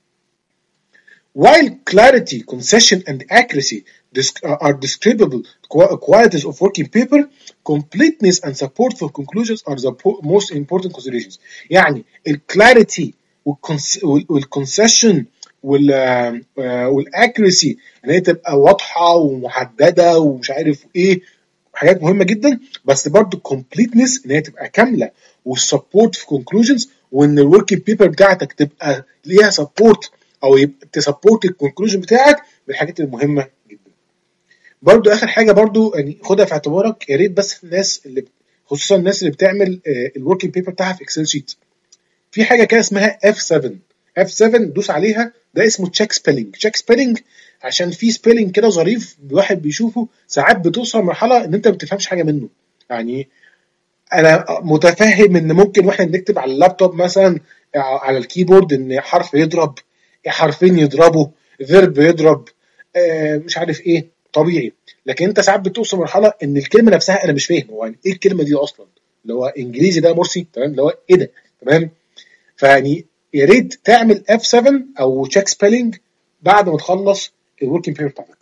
While clarity, concession, and accuracy are describable qualities of working paper, completeness and support for conclusions are the most important considerations. يعني الكلاريتي والكونسيشن والاكيرسي، ان هي تبقى واضحه ومحدده ومش عارف ايه، حاجات مهمه جدا. بس برضو completeness ان هي تبقى كامله، والسبورت في conclusions، وان الوركينج بيبر بتاعتك تبقى ليها سبورت او تسبورت الكونكلوجن بتاعك بالحاجات المهمه جدا. برضو اخر حاجه برضو يعني خدها في اعتبارك، يا ريت بس الناس اللي خصوصا الناس اللي بتعمل الوركينج بيبر بتاعها في اكسل شيت، في حاجه كده اسمها اف سبعة. اف سبعة دوس عليها، ده اسمه تشيك سبيلنج. تشيك سبيلنج عشان في سبيلنج كده ظريف الواحد بيشوفه ساعات بتوصل مرحله ان انت ما بتفهمش حاجه منه. يعني انا متفهم ان ممكن واحنا بنكتب على اللابتوب مثلا على الكيبورد ان حرف يضرب، حرفين يضربوا، فيرب يضرب، آه مش عارف ايه، طبيعي. لكن انت ساعات بتوصل مرحله ان الكلمه نفسها انا مش فاهم هو يعني ايه الكلمه دي اصلا، اللي هو انجليزي ده مرسي، تمام، اللي هو ايه ده، تمام. فيعني يا ريت تعمل اف سبعة او تشيك سبيلنج بعد ما تخلص الوركينج بيبر بتاعتك.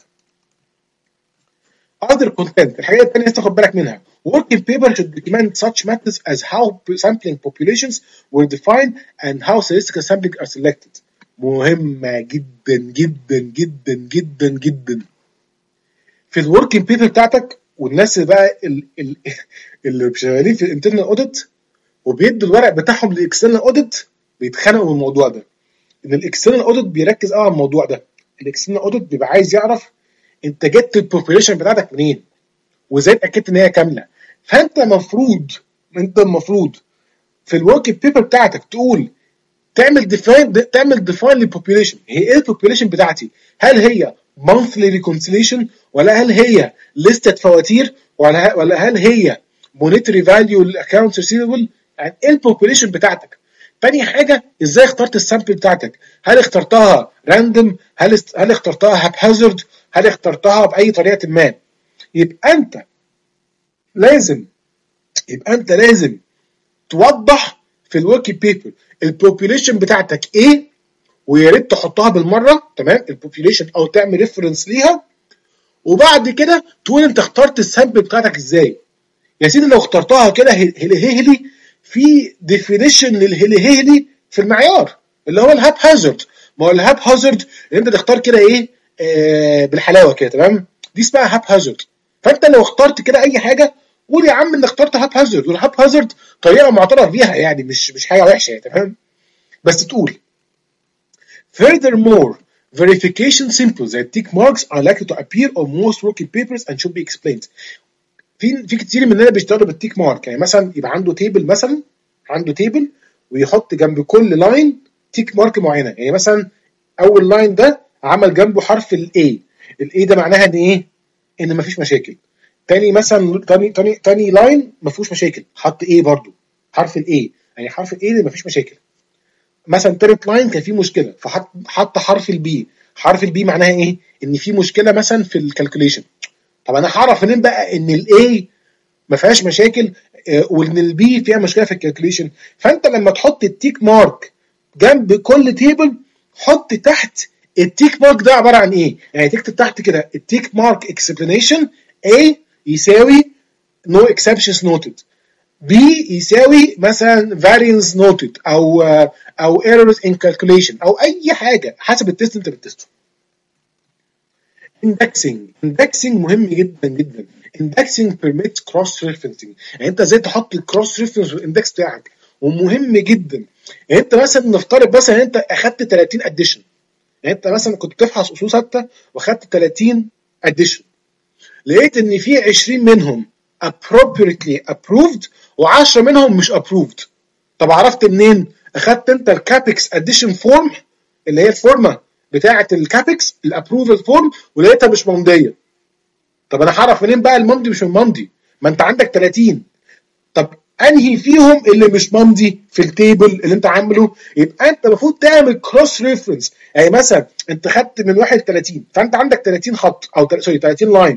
other content، الحاجات الثانيه تاخد بالك منها. working paper should document such methods as how sampling populations were defined and how statistical sampling are selected. مهمه جدا جدا جدا جدا جدا في الوركينج بيبر بتاعتك. والناس اللي بقى اللي شغالين في الانترنال اوديت وبيدوا الورق بتاعهم للاكسترنال اوديت بيتخانقوا من الموضوع ده، ان الاكسترنال اوديت بيركز قوي على الموضوع ده. الاكسترنال اوديت بيبقى عايز يعرف انت جبت البوبوليشن بتاعتك منين وازاي اتاكدت ان هي كامله. فانت المفروض انت المفروض في الوركينج بيبر بتاعتك تقول تعمل ديفاين تعمل ديفاين للبوبوليشن. هي ايه البوبوليشن بتاعتي؟ هل هي مونثلي ريكونسيليشن، ولا هل هي لستة فواتير، ولا ولا هل هي مونيتري فاليو للاكونتس ريسيفبل؟ يعني ايه البوبوليشن بتاعتك؟ تاني حاجه ازاي اخترت السامبل بتاعتك؟ هل اخترتها راندوم؟ هل هل اخترتها هابهازارد؟ هل اخترتها باي طريقه ما؟ يبقى انت لازم يبقى انت لازم توضح في الورك بيبر البوبوليشن بتاعتك ايه، ويا ريت تحطها بالمره، تمام، البوبيوليشن او تعمل ريفرنس ليها. وبعد كده تقول انت اخترت السامبل بتاعتك ازاي. يا سيدي لو اخترتها كده هيلي، في ديفينيشن للهيلي في المعيار اللي هو الهاب هازارد. ما هو الهاب هازارد انت تختار كده ايه آه بالحلاوه كده، تمام، دي اسمها هاب هازارد. فانت لو اخترت كده اي حاجه قول يا عم ان اخترت هاب هازارد، والهاب هازارد طريقه معترف بيها يعني، مش مش حاجه وحشه يعني، تمام، بس تقول furthermore verification symbols that tick marks are likely to appear on most working papers and should be explained. في في كتير مننا بيشتغلوا بالتيك مارك، يعني مثلا يبقى عنده تيبل، مثلا عنده تيبل ويحط جنب كل لاين تيك مارك معينه. يعني مثلا اول لاين ده عمل جنبه حرف الاي، الاي ده معناها ان ايه؟ ان مفيش مشاكل. تاني مثلا تاني تاني تاني لاين ما فيهوش مشاكل، حط ايه برضو حرف الاي، يعني حرف الاي اللي مفيش مشاكل. مثلا تالت لاين كان فيه مشكله فحط حط حرف البي، حرف البي معناها ايه؟ ان في مشكله مثلا في الكالكوليشن. طب انا هعرف منين بقى ان الاي ما فيهاش مشاكل وان البي فيها مشكله في الكالكوليشن؟ فانت لما تحط التيك مارك جنب كل تيبل حط تحت التيك مارك ده عباره عن ايه. يعني تكتب تحت كده التيك مارك اكسبلانيشن A يساوي no exceptions noted، B يساوي مثلا variance noted او او errors in calculation او اي حاجه حسب التست انت بتسته. indexing indexing مهم جدا جدا. indexing permits cross referencing، يعني انت ازاي تحط الكروس ريفرنس في الاندكس بتاعك، ومهم جدا. يعني انت مثلا نفترض مثلا انت اخدت ثلاثين اديشن، يعني انت مثلا كنت بتفحص اصول ثابته واخدت ثلاثين اديشن، لقيت ان في عشرين منهم appropriately approved و10 منهم مش approved. طب عرفت منين؟ اخدت انت الكابكس اديشن فورم اللي هي الفورمه بتاعه الكابكس الابروفل فورم ولقيتها مش ممضيه. طب انا هعرف منين بقى الممضي مش الممضي؟ ما انت عندك ثلاثين، طب انهي فيهم اللي مش ممضي في التيبل اللي انت عامله؟ يبقى انت المفروض تعمل كروس ريفرنس. يعني مثلا انت خدت من واحد ثلاثين، فانت عندك ثلاثين خط او سوري ثلاثين لاين،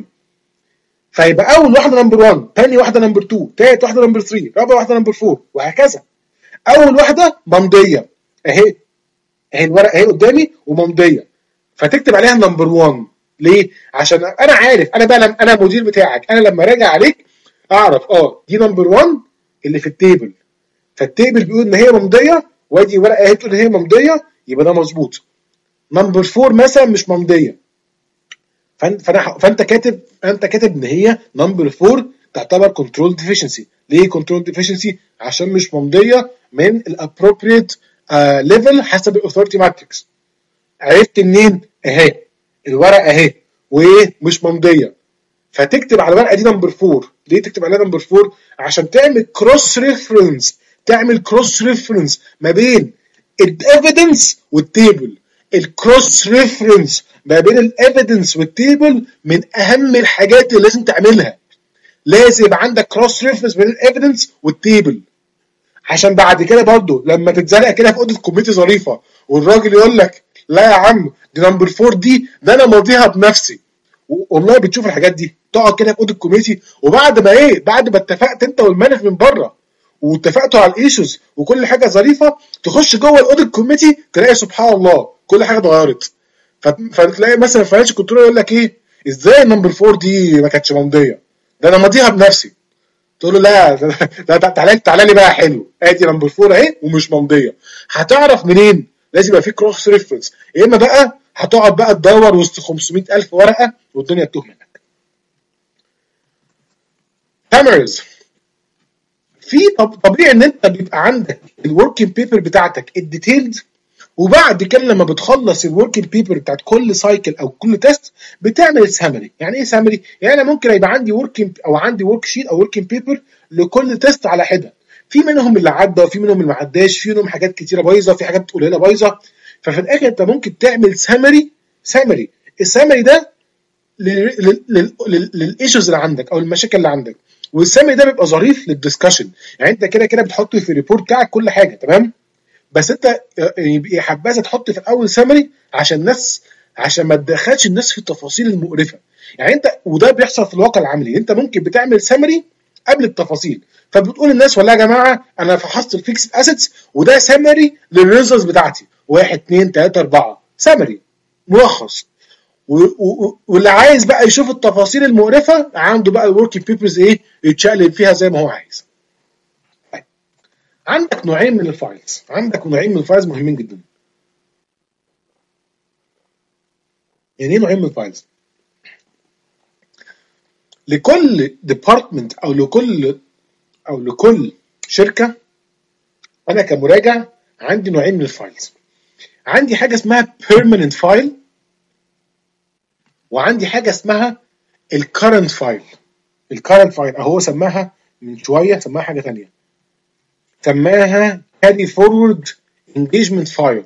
فيبقى اول واحده نمبر واحد، ثاني واحده نمبر اتنين، ثالث واحده نمبر تلاتة، رابع واحده نمبر اربعة، وهكذا. اول واحده ممضيه اهي، اهي الورقه اهي قدامي وممضيه، فتكتب عليها نمبر واحد. ليه؟ عشان انا عارف، انا بقى لما انا مدير بتاعك، انا لما راجع عليك اعرف اه دي نمبر واحد اللي في التيبل، فالتيبل بيقول ان هي ممضيه، وادي ورقه اهي تقول ان هي ممضيه، يبقى ده مظبوط. نمبر اربعة مثلا مش ممضيه، فانت فانت كاتب انت كاتب ان هي نمبر اربعة تعتبر كنترول ديفيشنسي. ليه كنترول ديفيشنسي؟ عشان مش ممضيه من الابروبريت ليفل حسب الاوثورتي ماتريكس. عرفت منين؟ اهي الورقه اهي وايه مش ممضيه، فتكتب على الورقه دي نمبر اربعة. ليه تكتب عليها نمبر اربعة؟ عشان تعمل كروس ريفرنس، تعمل كروس ريفرنس ما بين الايفيدنس والتيبل. الكروس ريفرنس ما بين الايفيدنس والتيبل من اهم الحاجات اللي لازم تعملها. لازم يبقى عندك كروس ريفرنس بين الايفيدنس والتيبل، عشان بعد كده برضو لما تتزنق كده في اوضه كوميتي ظريفه والراجل يقول لك لا يا عم دي نمبر اربعة دي ده انا ماضيها بنفسي، والله بتشوف الحاجات دي، تقعد كده في اوضه الكوميتي وبعد ما ايه بعد ما اتفقت انت والمانف من بره واتفقتوا على الايشوز وكل حاجه ظريفه، تخش جوه الاوضه الكوميتي تلاقي سبحان الله كل حاجه اتغيرت. فتلاقي مثلا الفاينانشال كنترول يقول لك ايه ازاي النمبر اربعة دي ما كانتش ممضيه، ده انا ماضيها بنفسي. تقول له لا ده تعالى تعالى لي بقى حلو، ادي نمبر اربعة اهي ومش ممضيه. هتعرف منين؟ لازم يبقى في كروس ريفرنس، يا اما بقى هتقعد بقى تدور وسط خمسمية الف ورقه والدنيا تتوه منك. سامريز، في طبيعي ان انت بيبقى عندك الوركينج بيبر بتاعتك الديتيلد، وبعد كده لما بتخلص الوركينج بيبر بتاعت كل سايكل او كل تيست بتعمل سامري. يعني ايه سامري؟ يعني انا ممكن يبقى عندي وركينج او عندي ورك شيت او وركينج بيبر لكل تيست على حده، في منهم اللي عدى وفي منهم اللي ما عداش، في منهم حاجات كتيره بايظه في حاجات قليله بايظه، ففي الاخر انت ممكن تعمل سامري. سامري السامري ده للايشوز اللي عندك او المشاكل اللي عندك، والسامري ده بيبقى ظريف للدسكشن. يعني انت كده كده بتحط في الريبورت بتاعك كل حاجه تمام، بس انت يبقى حبذا تحط في الاول سامري عشان الناس عشان ما تدخلش الناس في التفاصيل المقرفه. يعني انت وده بيحصل في الواقع العملي، انت ممكن بتعمل سامري قبل التفاصيل، فبتقول للناس والله يا جماعه انا فحصت الفيكس اسيتس وده سامري للريزلتس بتاعتي، واحد اتنين تلاته اربعه سمري ملخص. واللي عايز بقى يشوف التفاصيل المقرفه عنده بقى الوركينج بيبرز ايه يتشقلب فيها زي ما هو عايز. طيب عندك نوعين من الفايلز، عندك نوعين من الفايلز مهمين جدا. يعني ايه نوعين من الفايلز؟ لكل ديبارتمنت او لكل او لكل شركه انا كمراجع عندي نوعين من الفايلز. عندي حاجه اسمها permanent file وعندي حاجه اسمها الكرنت فايل. الكرنت فايل اهو سماها من شويه، سماها حاجه ثانيه، سماها carry forward engagement file.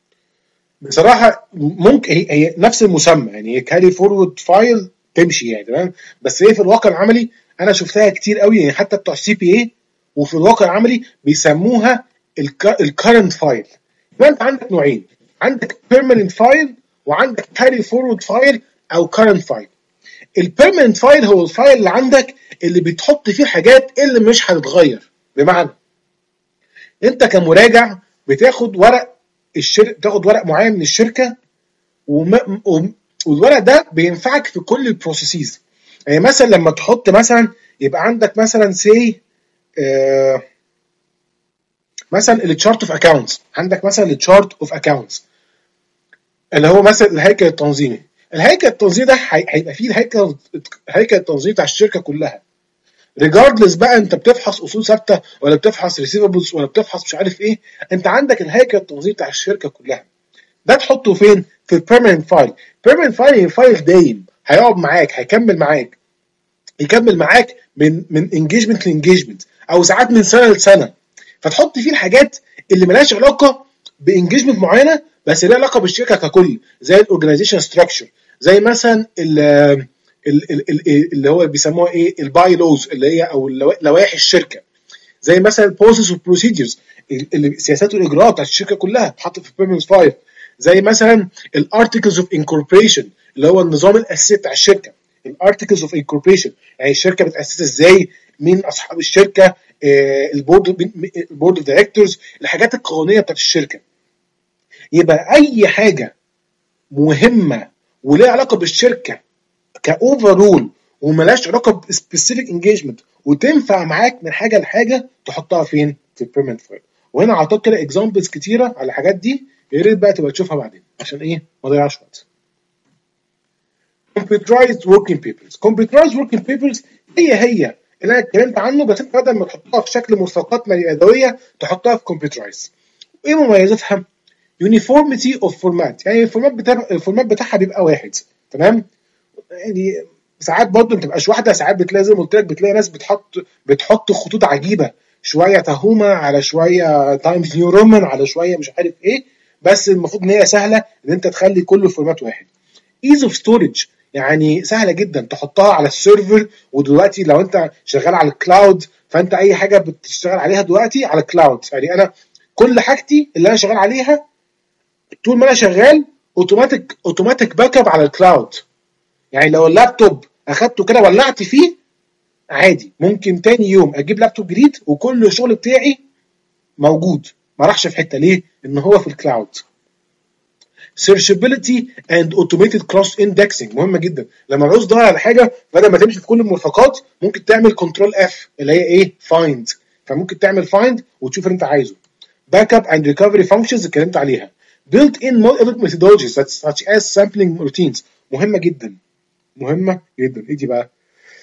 بصراحه ممكن هي, هي نفس المسمى، يعني هي carry forward file تمشي يعني تمام، بس هي في الواقع العملي انا شفتها كتير قوي، يعني حتى بتوع السي بي اي وفي الواقع العملي بيسموها الكرنت فايل. يبقى انت عندك نوعين، عندك permanent file وعندك carry forward file او current file. البيرمننت فايل هو الفايل اللي عندك اللي بتحط فيه حاجات اللي مش هتتغير. بمعنى انت كمراجع بتاخد ورق الشركه، تاخد ورق معين من الشركه وم... والورق ده بينفعك في كل البروسيسز. يعني مثلا لما تحط مثلا يبقى عندك مثلا سي آه مثلا التشارت اوف اكاونتس، عندك مثلا التشارت اوف اكاونتس اللي هو مثلا الهيكل التنظيمي. الهيكل التنظيمي ده هيبقى فيه الهيكل الهيكل التنظيمي بتاع الشركه كلها، ريجاردلس بقى انت بتفحص اصول ثابته ولا بتفحص ريسيفبلز ولا بتفحص مش عارف ايه، انت عندك الهيكل التنظيمي بتاع الشركه كلها. ده تحطه فين؟ في البيرمننت فايل. البيرمننت فايل هي فايل دايم هيقعد معاك، هيكمل معاك يكمل معاك من من انجيجمنت لانجيجمنت او ساعات من سنه لسنه، فتحط فيه الحاجات اللي مالهاش علاقه بانجيجمنت معينه بس ليها علاقه بالشركه ككل، زي الاورجنايزيشن ستراكشر، زي مثلا ال اللي هو بيسموها ايه الباي لوز اللي هي او لوائح الشركه، زي مثلا البروسيس والبروسيدجرز السياسات والاجراءات بتاعت الشركه كلها بتحط في البيرمننت فايل، زي مثلا الارتكلز اوف انكوربريشن اللي هو النظام الاساسي بتاع الشركه. الارتكلز اوف انكوربريشن يعني الشركه بتاسس ازاي، مين اصحاب الشركه، البورد البورد اوف دايركتورز، الحاجات القانونيه بتاعت الشركه. يبقى اي حاجه مهمه وليها علاقه بالشركه كاوفرول وملاش علاقه بسبيسيفيك انجيجمنت وتنفع معاك من حاجه لحاجه تحطها فين؟ في البيرمننت فايل. وهنا اعطيت كده اكزامبلز كتيره على الحاجات دي، يا ريت بقى تبقى تشوفها بعدين عشان ايه ما اضيعش وقت. computerized working papers. computerized working papers هي هي اللي انا اتكلمت عنه، بس انت بدل ما تحطها في شكل ملصقات يدويه تحطها في computerized. ايه مميزاتها؟ uniformity of format، يعني الفورمات بتاع الفورمات بتاعها بيبقى واحد تمام. يعني ساعات برضه ما بتبقاش واحده، ساعات بتلاقي زي ما قلت لك بتلاقي ناس بتحط بتحط خطوط عجيبه، شويه تهومه على شويه تايمز نيو رومان على شويه مش عارف ايه، بس المفروض ان هي سهله ان انت تخلي كله فورمات واحد. ايز اوف ستورج يعني سهله جدا تحطها على السيرفر، ودلوقتي لو انت شغال على الكلاود فانت اي حاجه بتشتغل عليها دلوقتي على الكلاود. يعني انا كل حاجتي اللي انا شغال عليها طول ما انا شغال اوتوماتيك اوتوماتيك باك اب على الكلاود. يعني لو اللابتوب اخدته كده ولعت فيه عادي ممكن تاني يوم اجيب لابتوب جديد وكل الشغل بتاعي موجود ما راحش في حته. ليه؟ ان هو في الكلاود. searchability and automated cross indexing مهمه جدا. لما عاوز تدور على حاجه بدل ما تمشي في كل المرفقات ممكن تعمل كنترول اف اللي هي ايه find، فممكن تعمل find وتشوف اللي انت عايزه. backup and recovery functions اتكلمت عليها. built in methodologies such as sampling routines مهمه جدا مهمه جدا. ايه دي بقى؟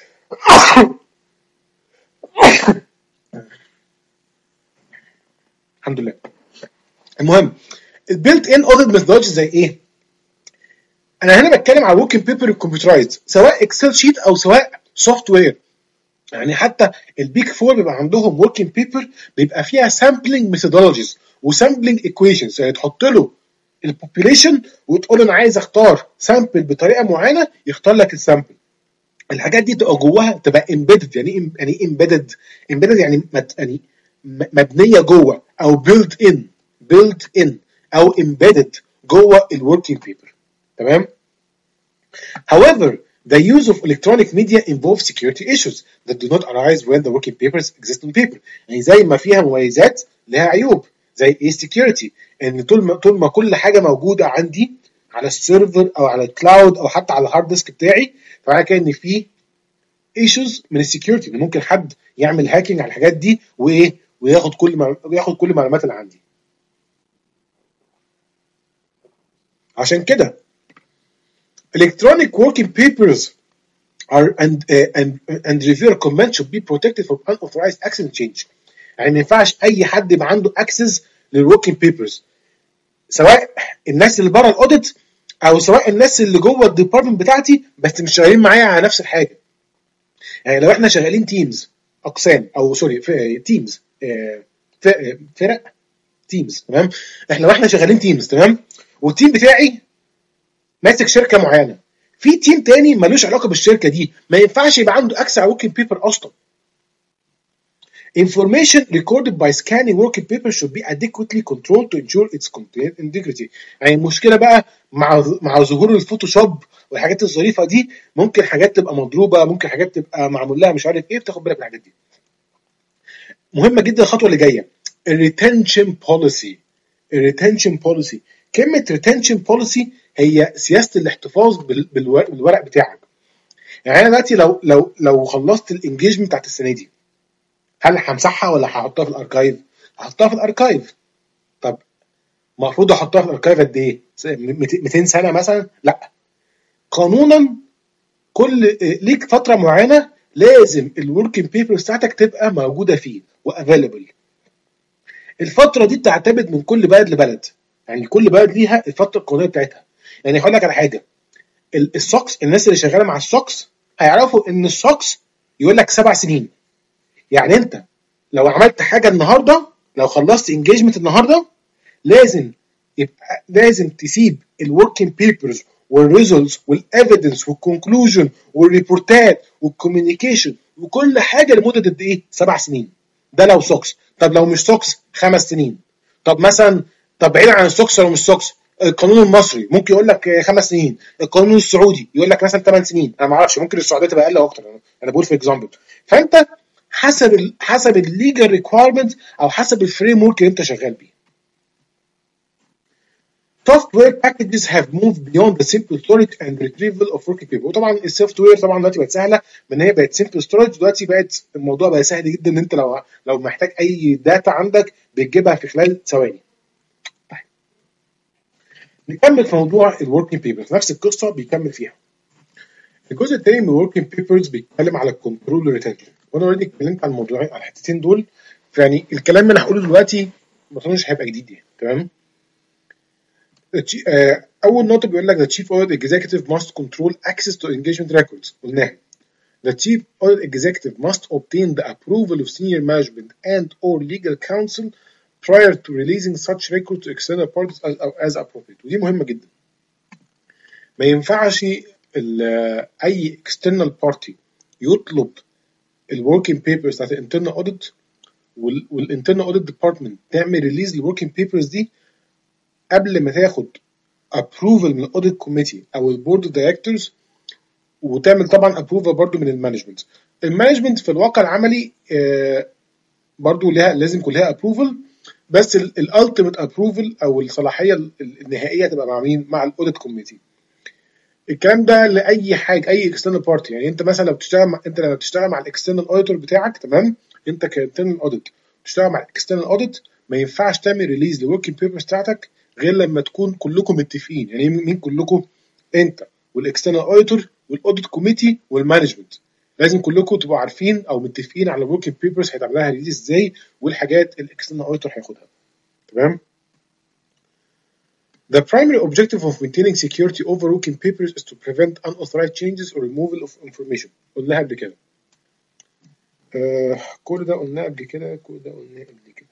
الحمد لله. المهم البيلت ان اوديت ميثودولوجي زي ايه؟ انا هنا بتكلم على وركينج بيبر الكمبيوترايزد سواء اكسل شيت او سواء سوفت وير. يعني حتى البيك فور بيبقى عندهم وركينج بيبر بيبقى فيها سامبلنج ميثودولوجيز وسامبلنج ايكويشنز، يعني تحط له البوبيليشن وتقول انا عايز اختار سامبل بطريقه معينه يختار لك السامبل. الحاجات دي تبقى جواها تبقى امبيدد. يعني ايه يعني امبيدد؟ امبيدد يعني يعني مبنيه جوه او بيلد ان بيلد ان او امبيدد جوه الوركينج بيبر تمام. However, the use of electronic media involves security issues that do not arise when the working papers exist on paper. يعني زي ما فيها مميزات لها عيوب، زي ايه security ان طول ما طول ما كل حاجه موجوده عندي على السيرفر او على الكلاود او حتى على الهارد ديسك بتاعي، فمعنى كده ان في ايشوز من السكيورتي، ان ممكن حد يعمل هاكينج على الحاجات دي وايه وياخد كل ما وياخد كل المعلومات اللي عندي. عشان كده electronic working papers are and uh, and and review recommend should be protected from unauthorized access and change. يعني ما ينفعش اي حد يبقى عنده اكسس للوركينج بيبرز، سواء الناس اللي بره الاوديت او سواء الناس اللي جوه الديبارتمنت بتاعتي بس مش شغالين معايا على نفس الحاجه. يعني لو احنا شغالين تيمز اقسام او سوري تيمز فرق تيمز، تمام، احنا لو احنا شغالين تيمز تمام، والتيم بتاعي ماسك شركه معينه، في تيم تاني ملوش علاقه بالشركه دي، ما ينفعش يبقى عنده اكسس على working paper اصلا. Information recorded by scanning working paper should be adequately controlled to ensure its content integrity. يعني المشكله بقى مع مع ظهور الفوتوشوب والحاجات الظريفه دي، ممكن حاجات تبقى مضروبه، ممكن حاجات تبقى معمول لها مش عارف ايه، بتاخد بالك من الحاجات دي. مهمه جدا الخطوه اللي جايه، الريتنشن بوليسي. الريتنشن بوليسي، كلمه ريتنشن بوليسي هي سياسه الاحتفاظ بالورق بتاعك. يعني انا دلوقتي لو لو لو خلصت الانجيجمنت بتاعت السنه دي، هل همسحها ولا هحطها في الاركايف؟ هحطها في الاركايف. طب المفروض احطها في الاركايف قد ايه؟ مئتين سنه مثلا؟ لا، قانونا كل ليك فتره معينه لازم الوركينج بيبر بتاعتك تبقى موجوده فيه وافيلبل. الفتره دي بتعتمد من كل بلد لبلد، يعني كل بلد ليها الفتره القانونيه بتاعتها. يعني هقول لك على حاجه، السوكس، الناس اللي شغاله مع السوكس هيعرفوا ان السوكس يقول لك سبع سنين. يعني انت لو عملت حاجه النهارده، لو خلصت انجيجمنت النهارده، لازم يبقى لازم تسيب الوركينج بيبرز والريزلتس والافيدنس والكونكلوجن والريبورتات والكوميونيكيشن وكل حاجه لمده قد ايه؟ سبع سنين. ده لو سوكس. طب لو مش سوكس خمس سنين. طب مثلا طب بعيد عن السوكس لو مش سوكس، القانون المصري ممكن يقول لك خمس سنين، القانون السعودي يقول لك مثلا ثمان سنين، انا ما اعرفش، ممكن السعوديه تبقى اقل او اكتر، انا بقول في اكزامبل. فانت حسب ال حسب الليجل ريكويرمنت او حسب الفريم ورك اللي انت شغال بيه. Software packages have moved beyond the simple storage and retrieval of working paper. وطبعا السوفت وير طبعا دلوقتي بقت سهله، من هي بقت simple storage، دلوقتي بقت الموضوع بقى سهل جدا ان انت لو لو محتاج اي داتا عندك بتجيبها في خلال ثواني. طيب نكمل في موضوع الوركينج بيبرز، نفس القصه بيكمل فيها. الجزء الثاني من الوركينج بيبرز بيتكلم على الكنترول والريتنشن، وانا اوريدي اتكلمت عن الموضوعين على الحتتين دول، فيعني الكلام اللي هقوله دلوقتي ما اظنش هيبقى جديد يعني، تمام. اول نقطه بيقول لك the chief audit executive must control access to engagement records. قلناها the chief audit executive must obtain the approval of senior management and or legal counsel prior to releasing such records to external parties as, as appropriate. ودي مهمه جدا. ما ينفعش اي external party يطلب الوركينج بيبرز بتاعت الانترنال اوديت والانترنال اوديت ديبارتمنت تعمل ريليز للوركينج بيبرز دي قبل ما تاخد ابروفل من الاوديت كوميتي او البورد اوف دايركتورز، وتعمل طبعا ابروفل برضو من المانجمنت. المانجمنت في الواقع العملي برضو لها لازم يكون لها ابروفل، بس الالتيميت ابروفل او الصلاحيه النهائيه تبقى مع مين؟ مع الاوديت كوميتي. الكلام ده لاي حاجه، اي اكسترنال بارتي. يعني انت مثلا لو بتشتغل مع انت لما بتشتغل مع الاكسترنال اوديتور بتاعك، تمام، انت كانترنال اوديت بتشتغل مع الاكسترنال اوديت، ما ينفعش تعمل ريليز للوركينج بيبرز بتاعتك غير لما تكون كلكم متفقين. يعني مين كلكم؟ انت والاكسترنال اوديتور والاوديت كوميتي والمانجمنت، لازم كلكم تبقوا عارفين او متفقين على الوركينج بيبرز هيتعمل لها ريليز ازاي والحاجات الاكسترنال اوديتور هياخدها، تمام. The primary objective of maintaining security over working papers is to prevent unauthorized changes or removal of information. قلناها قبل كده. آه كل ده قلناه قبل كده، كل ده قلناه قبل كده.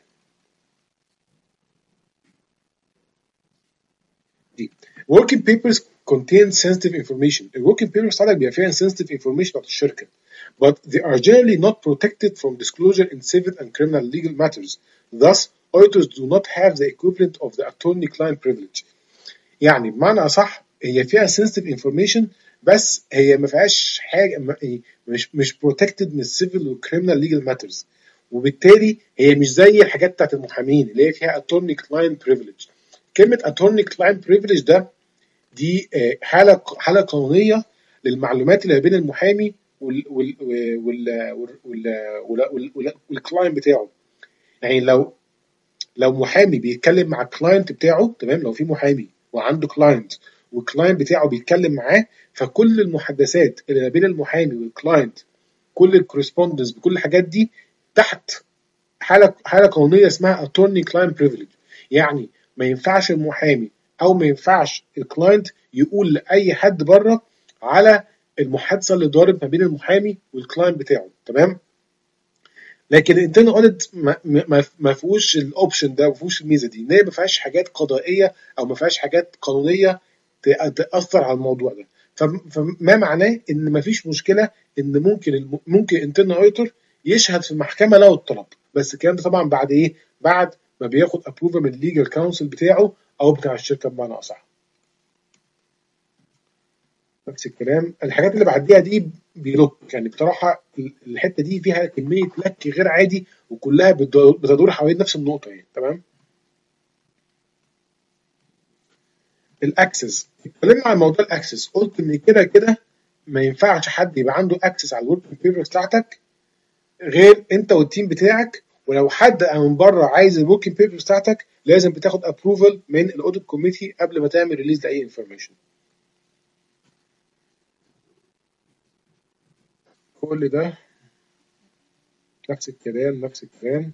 دي working papers contain sensitive information. The working papers بتاعتك بيبقى فيها sensitive information بتاعت الشركة. But they are generally not protected from disclosure in civil and criminal legal matters. Thus, auditors do not have the equivalent of the attorney-client privilege. يعني بمعنى أصح هي فيها sensitive information بس هي ما فيهاش حاجة، مش مش protected من civil و criminal legal matters، وبالتالي هي مش زي الحاجات بتاعت المحامين اللي هي فيها attorney-client privilege. كلمه اتورني كلاينت بريفليج ده دي حاله حاله قانونيه للمعلومات اللي بين المحامي وال وال وال وال وال والكلاينت بتاعه. يعني لو لو محامي بيتكلم مع الكلاينت بتاعه، تمام، لو في محامي وعنده كلاينت والكلاينت بتاعه بيتكلم معاه، فكل المحادثات اللي ما بين المحامي والكلاينت، كل الكورسبوندنس بكل الحاجات دي تحت حاله حاله قانونيه اسمها اتورني كلاينت بريفليج. يعني ما ينفعش المحامي او ما ينفعش الكلاينت يقول لاي حد بره على المحادثه اللي دارت ما بين المحامي والكلاينت بتاعه، تمام. لكن الانترنال اوديت ما, ما, ما فيهوش الاوبشن ده، ما فيهوش الميزه دي، ان هي ما فيهاش حاجات قضائيه او ما فيهاش حاجات قانونيه تاثر على الموضوع ده. فما معناه ان ما فيش مشكله ان ممكن ممكن انترنال اوديتور يشهد في المحكمه لو الطلب، بس الكلام ده طبعا بعد ايه؟ بعد ما بياخد ابروفل من الليجل كونسل بتاعه او بتاع الشركه بمعنى اصح. نفس الكلام الحاجات اللي بعديها دي بيلوك، يعني بصراحه الحته دي فيها كميه لك غير عادي وكلها بتدور حوالين نفس النقطه يعني، تمام. الاكسس، اتكلمنا عن موضوع الاكسس، قلت ان كده كده ما ينفعش حد يبقى عنده اكسس على الورك بيبر بتاعتك غير انت والتيم بتاعك، ولو حد من بره عايز الورك بيبر بتاعتك لازم بتاخد ابروفل من الاوديت كوميتي قبل ما تعمل ريليز لاي انفورميشن. كل ده نفس الكلام نفس الكلام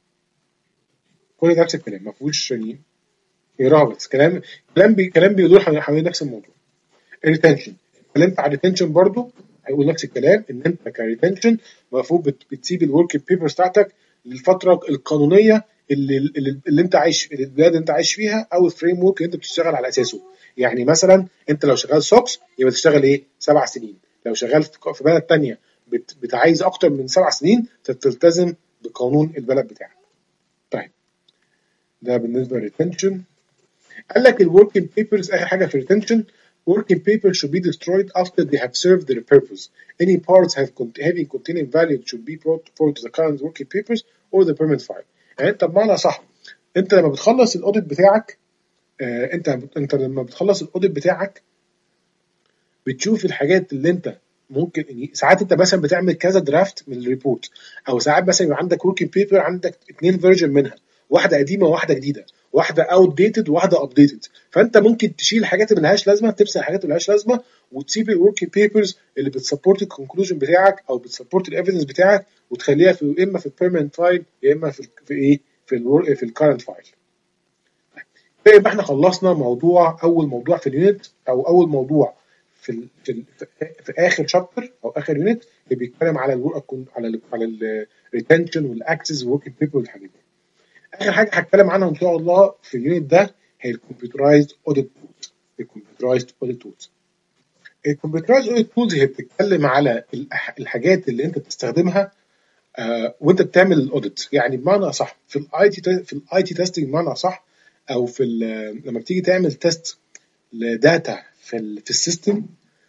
كل ده نفس الكلام، ما فيهوش يعني يقراها، بس كلام كلام بي كلام بيدور حوالين نفس الموضوع. الريتنشن، اتكلمت على الريتنشن برضو، هيقول نفس الكلام ان انت كريتنشن المفروض بتسيب الورك بيبرز بتاعتك للفتره القانونيه اللي, اللي, اللي انت عايش البلاد اللي انت عايش فيها او الفريم ورك اللي انت بتشتغل على اساسه. يعني مثلا انت لو شغال سوكس يبقى تشتغل ايه؟ سبع سنين. لو شغال في بلد ثانيه بت, بتعايز اكتر من سبع سنين تلتزم بقانون البلد بتاعك. طيب ده بالنسبه للريتنشن. قال لك الوركينج بيبرز اخر حاجه في الريتنشن. Working papers should be destroyed after they have served their purpose. Any parts have having containing value should be brought forward to the current working papers or the permanent file. يعني انت بمعنى صح، انت لما بتخلص الاوديت بتاعك، آه انت انت لما بتخلص الاوديت بتاعك بتشوف الحاجات اللي انت ممكن يعني ساعات انت مثلا بتعمل كذا درافت من الريبورت، او ساعات مثلا يبقى عندك وركينج بيبر عندك اثنين فيرجن منها، واحده قديمه وواحده جديده، واحده اوت ديتد وواحده ابديتد، فانت ممكن تشيل الحاجات اللي ملهاش لازمه، تمسح الحاجات اللي ملهاش لازمه وتسيب الوركينج بيبرز اللي بتسبورت الكونكلوجن بتاعك او بتسبورت الايفيدنس بتاعك وتخليها في اما في البيرمننت فايل يا اما في في ايه في ال في الكرنت فايل. يبقى احنا خلصنا موضوع اول موضوع في اليونت او اول موضوع في ال في, ال في اخر شابتر او اخر يونت اللي بيتكلم على الورك على ال على الريتنشن والاكسس والورك بيبر والحاجات دي. اخر حاجه هتكلم عنها ان شاء الله في اليونت ده هي الكمبيوترايزد اوديت تولز. الكمبيوترايزد اوديت تولز الكمبيوترايزد اوديت تولز هي بتتكلم على الحاجات اللي انت بتستخدمها آه وانت بتعمل الاوديت. يعني بمعنى صح في الاي تي في الاي تي تيستنج بمعنى صح، او في لما بتيجي تعمل تيست لداتا في ال في السيستم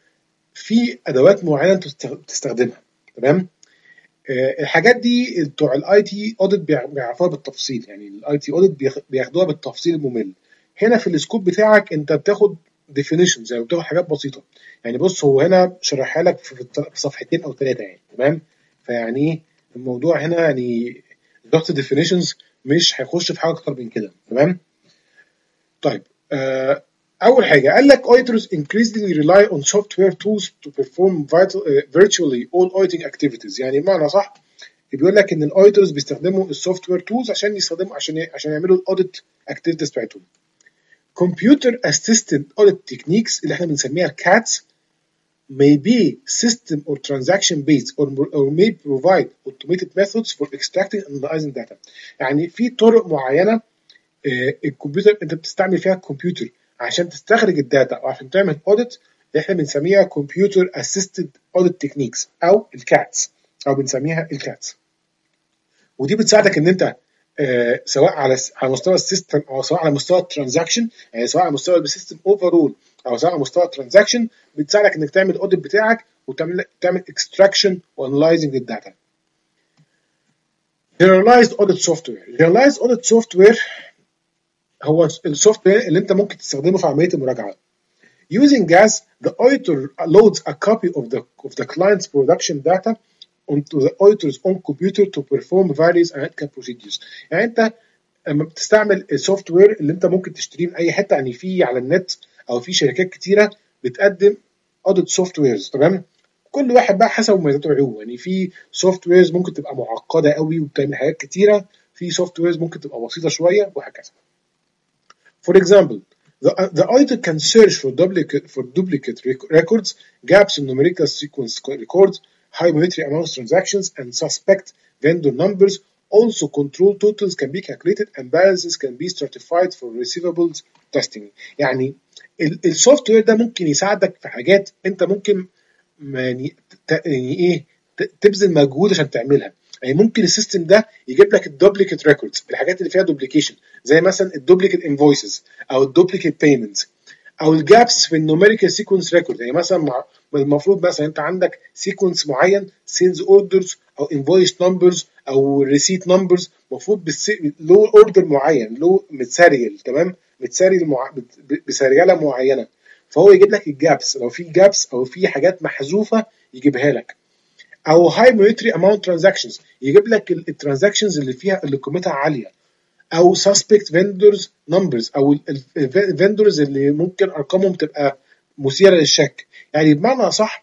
في ادوات معينه انت بتستخدمها، تمام. آه الحاجات دي بتوع الاي تي اوديت بيعرفوها بالتفصيل، يعني الاي تي اوديت بياخدوها بالتفصيل الممل. هنا في السكوب بتاعك انت بتاخد ديفينيشنز، يعني بتاخد حاجات بسيطه. يعني بص هو هنا شرحها لك في صفحتين او ثلاثه يعني، تمام. فيعني الموضوع هنا يعني ضغط ديفينيشنز مش هيخش في حاجه اكتر من كده، تمام. طيب آه اول حاجه قال لك auditors increasingly rely on software tools to perform vital, uh, virtually all auditing activities. يعني بمعنى صح بيقول لك ان الاوديتورز بيستخدموا السوفت وير تولز عشان يستخدموا عشان عشان يعملوا الاوديت اكتيفيتيز بتاعتهم. Computer assisted audit techniques اللي احنا بنسميها كاتس may be system or transaction based or, or may provide automated methods for extracting and analyzing data. يعني في طرق معينه الكمبيوتر انت بتستعمل فيها الكمبيوتر عشان تستخرج الداتا او عشان تعمل اوديت اللي احنا بنسميها كمبيوتر اسيستد اوديت تكنيكس او الكاتس او بنسميها الكاتس. ودي بتساعدك ان انت آه سواء على على مستوى السيستم او سواء على مستوى الترانزاكشن، يعني سواء على مستوى السيستم اوفرول او سواء على مستوى الترانزاكشن، بتساعدك انك تعمل الاوديت بتاعك وتعمل تعمل اكستراكشن وانلايزنج للداتا. Generalized audit software. Generalized audit software هو السوفت وير اللي انت ممكن تستخدمه في عمليه المراجعه. Using G A S, the auditor loads a copy of the of the client's production data onto the auditor's own computer to perform various analytical procedures. يعني انت لما بتستعمل السوفت وير اللي انت ممكن تشتريه من اي حته، يعني في على النت او في شركات كتيره بتقدم اوديت سوفت ويرز، تمام؟ كل واحد بقى حسب مميزاته وعيوبه، يعني في سوفت ويرز ممكن تبقى معقده قوي وبتعمل حاجات كتيره، في سوفت ويرز ممكن تبقى بسيطه شويه وهكذا. For example, the, the auditor can search for duplicate for duplicate records, gaps in numerical sequence records, high monetary amounts transactions, and suspect vendor numbers. Also, control totals can be calculated and balances can be stratified for receivables testing. يعني السوفت وير ده ممكن يساعدك في حاجات انت ممكن يعني يعني ايه تبذل مجهود عشان تعملها. يعني ممكن السيستم ده يجيب لك الدوبليكيت ريكوردز، الحاجات اللي فيها دوبليكيشن، زي مثلا الدوبليكيت انفويسز او الدوبليكيت بيمنتس او الجابس في النوميريكال سيكونس ريكورد. يعني مثلا المفروض مثلا انت عندك سيكونس معين، سيلز اوردرز او انفويس نمبرز او ريسيت نمبرز، المفروض له اوردر معين، له متساريال، تمام؟ متساريال مع... بسرياله معينه، فهو يجيب لك الجابس، لو في جابس او في حاجات محذوفه يجيبها لك. او هاي مونيتري اماونت ترانزاكشنز، يجيب لك الترانزاكشنز اللي فيها اللي قيمتها عاليه. او سسبكت فيندورز نمبرز، او الفيندورز اللي ممكن ارقامهم تبقى مثيره للشك. يعني بمعنى صح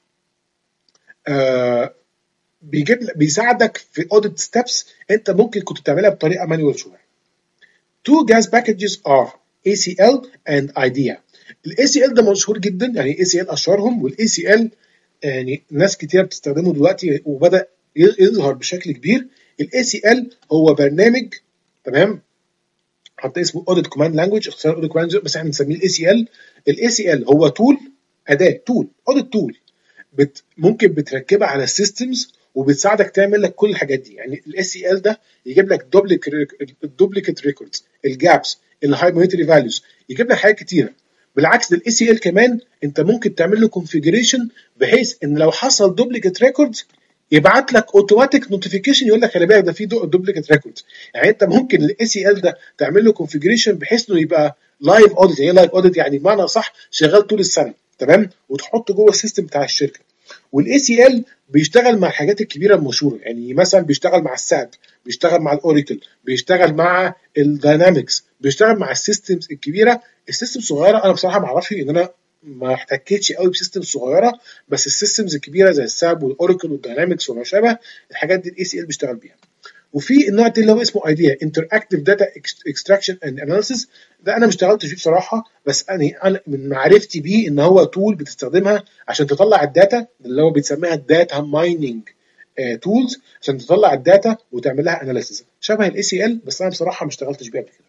آه بيجيب بيساعدك في اوديت ستيبس انت ممكن كنت تعملها بطريقه مانوال شويه. Two gas packages are إيه سي إل and IDEA. ال إيه سي إل ده مشهور جدا، يعني إيه سي إل اشهرهم، وال إيه سي إل يعني ناس كتير بتستخدمه دلوقتي وبدأ يظهر بشكل كبير. ال إيه سي إل هو برنامج، تمام؟ حتى اسمه Audit Command Language، اختصار Audit Command Language، بس احنا بنسميه ال إيه سي إل. ال إيه سي إل هو تول، أداة، تول، Audit تول بت ممكن بتركبها على السيستمز وبتساعدك تعمل لك كل الحاجات دي. يعني ال إيه سي إل ده يجيب لك الدوبليكيت ريكوردز، الجابس، الهاي مونيتري فاليوز، يجيب لك حاجات كتيره. بالعكس ده ال إيه سي إل كمان انت ممكن تعمل له كونفيجريشن بحيث ان لو حصل دوبليكيت ريكوردز يبعت لك اوتوماتيك نوتيفيكيشن يقول لك خلي بالك ده في دوبليكيت ريكوردز. يعني انت ممكن ال إيه سي إل ده تعمل له كونفيجريشن بحيث انه يبقى لايف اوديت. يعني لايف اوديت يعني بمعنى صح شغال طول السنه، تمام؟ وتحطه جوه السيستم بتاع الشركه. والاي سي ال بيشتغل مع الحاجات الكبيره المشهوره، يعني مثلا بيشتغل مع الساب، بيشتغل مع الاوراكل، بيشتغل مع الداينامكس، بيشتغل مع السيستمز الكبيره. السيستم الصغيره انا بصراحه ما اعرفش، ان انا ما احتكتش قوي بسيستم صغيره، بس السيستمز الكبيره زي الساب والاوراكل والداينامكس وما شابه الحاجات دي الاي سي ال بيشتغل بيها. وفي النوع التاني اللي هو اسمه ايديا، انتراكتيف داتا اكستراكشن اند اناليسيس. ده انا ما اشتغلتش فيه بصراحه، بس انا انا من معرفتي بيه ان هو تول بتستخدمها عشان تطلع الداتا، اللي هو بيسميها الداتا مايننج تولز، عشان تطلع الداتا وتعمل لها اناليسيس شبه الاي سي ال، بس انا بصراحه ما اشتغلتش بيه قبل كده.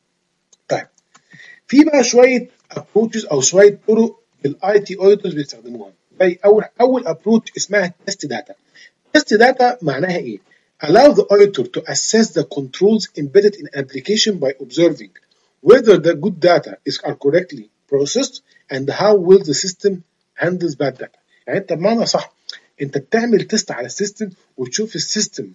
طيب في بقى شويه ابروتشز او شويه طرق الاي تي اوديتورز بيستخدموها. زي اول اول ابروتش اسمها تيست داتا. تيست داتا معناها ايه؟ allow the auditor to assess the controls embedded in an application by observing whether the good data is are correctly processed and how well the system handles bad data. يعني انت بمعنى صح انت بتعمل تيست على السيستم وتشوف السيستم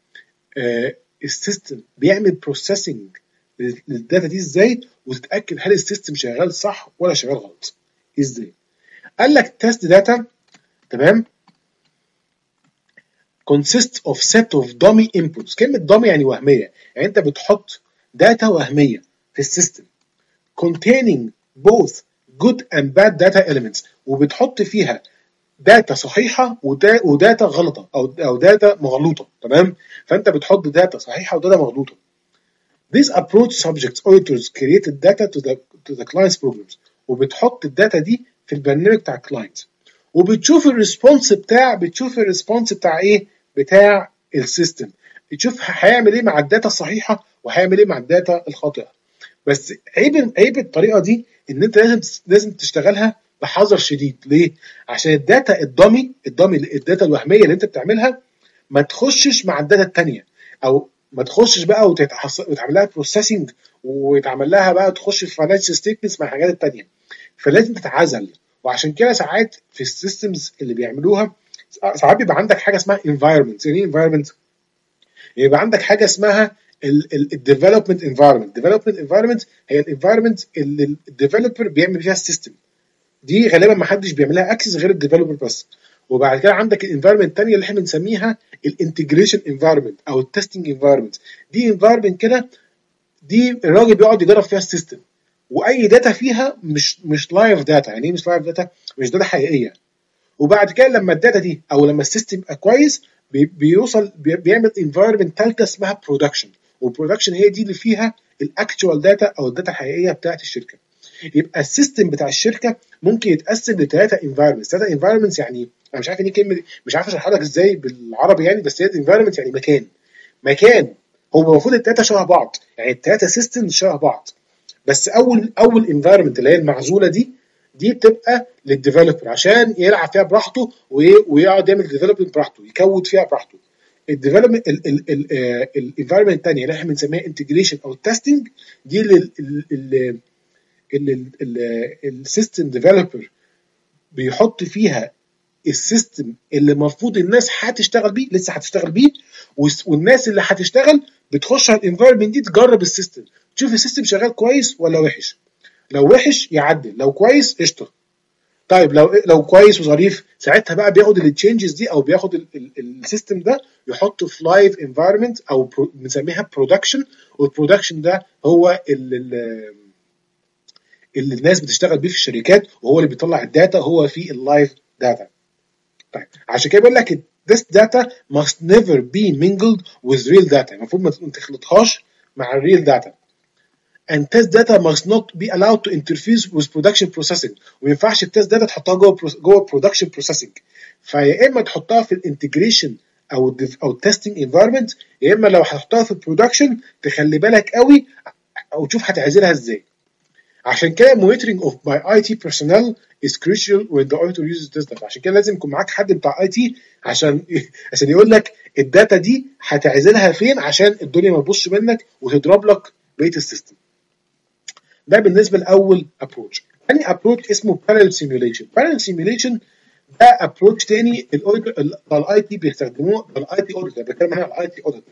آه السيستم بيعمل بروسيسنج للداتا دي ازاي، وتتاكد هل السيستم شغال صح ولا شغال غلط. ازاي؟ قال لك تيست داتا، تمام، consists of set of dummy inputs. كلمة dummy يعني وهمية، يعني أنت بتحط داتا وهمية في السيستم containing both good and bad data elements، وبتحط فيها داتا صحيحة وداتا غلطة أو أو داتا مغلوطة، تمام؟ فأنت بتحط داتا صحيحة وداتا مغلوطة. This approach subjects auditors created data to the to the client's programs، وبتحط الداتا دي في البرنامج بتاع الكلاينت، وبتشوف الريسبونس بتاع بتشوف الريسبونس بتاع ايه؟ بتاع السيستم، تشوف هيعمل ايه مع الداتا الصحيحه وهيعمل ايه مع الداتا الخاطئه. بس عيب عيب الطريقه دي ان انت لازم لازم تشتغلها بحذر شديد. ليه؟ عشان الداتا الدمي الدمي الداتا الوهميه اللي انت بتعملها ما تخشش مع الداتا الثانيه، او ما تخشش بقى وتتعمل لها بروسيسنج ويتعمل لها بقى تخش في فاينانشال ستيتمنتس مع الحاجات الثانيه، فلازم تتعزل. وعشان كده ساعات في السيستمز اللي بيعملوها ساعات بيبقى عندك حاجه اسمها environment. يعني ايه environment؟ يبقى عندك حاجه اسمها الديفلوبمنت انفايرمنت. ديفلوبمنت انفايرمنت هي الانفايرمنت اللي الديفلوبر بيعمل فيها السيستم، دي غالبا ما حدش بيعملها اكسس غير الديفلوبر بس. وبعد كده عندك الانفايرمنت الثانيه اللي احنا بنسميها الانتجريشن انفايرمنت او التستنج انفايرمنت. دي انفايرمنت كده، دي الراجل بيقعد يجرب فيها السيستم، واي داتا فيها مش مش لايف داتا. يعني ايه مش لايف داتا؟ مش داتا حقيقيه. وبعد كده لما الداتا دي او لما السيستم يبقى كويس بيوصل بيعمل انفايرمنت ثالثه اسمها برودكشن. والبرودكشن هي دي اللي فيها الاكتوال داتا او الداتا الحقيقيه بتاعت الشركه. يبقى السيستم بتاع الشركه ممكن يتقسم لثلاثه انفايرمنتس. ثلاثه انفايرمنتس يعني انا مش عارف ايه كلمه، مش عارف اشرحها لك ازاي بالعربي يعني، بس هي انفايرمنت يعني مكان. مكان هو المفروض الثلاثه شبه بعض، يعني الثلاثه سيستم شبه بعض، بس اول اول انفايرمنت اللي هي المعزوله دي دي بتبقى للديفلوبر عشان يلعب فيها براحته ويقعد يعمل ديفلوبمنت براحته، يكود فيها براحته. الديفلوبمنت الانفايرمنت الثانيه اللي احنا بنسميها انتجريشن او تيستنج، دي اللي السيستم ديفلوبر بيحط فيها السيستم اللي المفروض الناس هتشتغل بيه، لسه هتشتغل بيه، والناس اللي هتشتغل بتخش على الانفايرمنت دي تجرب السيستم، تشوف السيستم شغال كويس ولا وحش. لو وحش يعدل، لو كويس قشطه. طيب لو لو كويس وظريف، ساعتها بقى بياخد التشينجز دي او بياخد السيستم ده يحطه في لايف انفايرمنت او بنسميها برودكشن. والبرودكشن ده هو اللي اللي الناس بتشتغل بيه في الشركات، وهو اللي بيطلع الداتا، هو في اللايف داتا. طيب عشان كده بيقول لك this data must never be mingled with real data، المفروض ما تخلطهاش مع الريل داتا. and test data must not be allowed to interface with production processing، وما ينفعش التست داتا تحطها جوه جوه production processing. فيا اما تحطها في الانتجريشن او ال او التستنج انفايرمنت، يا اما لو هتحطها في البرودكشن تخلي بالك قوي او تشوف هتعزلها ازاي. عشان كده monitoring of by آي تي personnel is crucial when the auditor uses this data. عشان كده لازم يكون معاك حد بتاع اي تي عشان عشان يقول لك الداتا دي هتعزلها فين، عشان الدنيا ما تبصش منك وتضرب لك بقيه السيستم. ده بالنسبه لاول ابروتش. ثاني ابروتش اسمه parallel simulation. parallel simulation ده ابروتش تاني الاي تي بيستخدموه، الاي تي اوديتور بتكلم عن الاي تي اوديتور.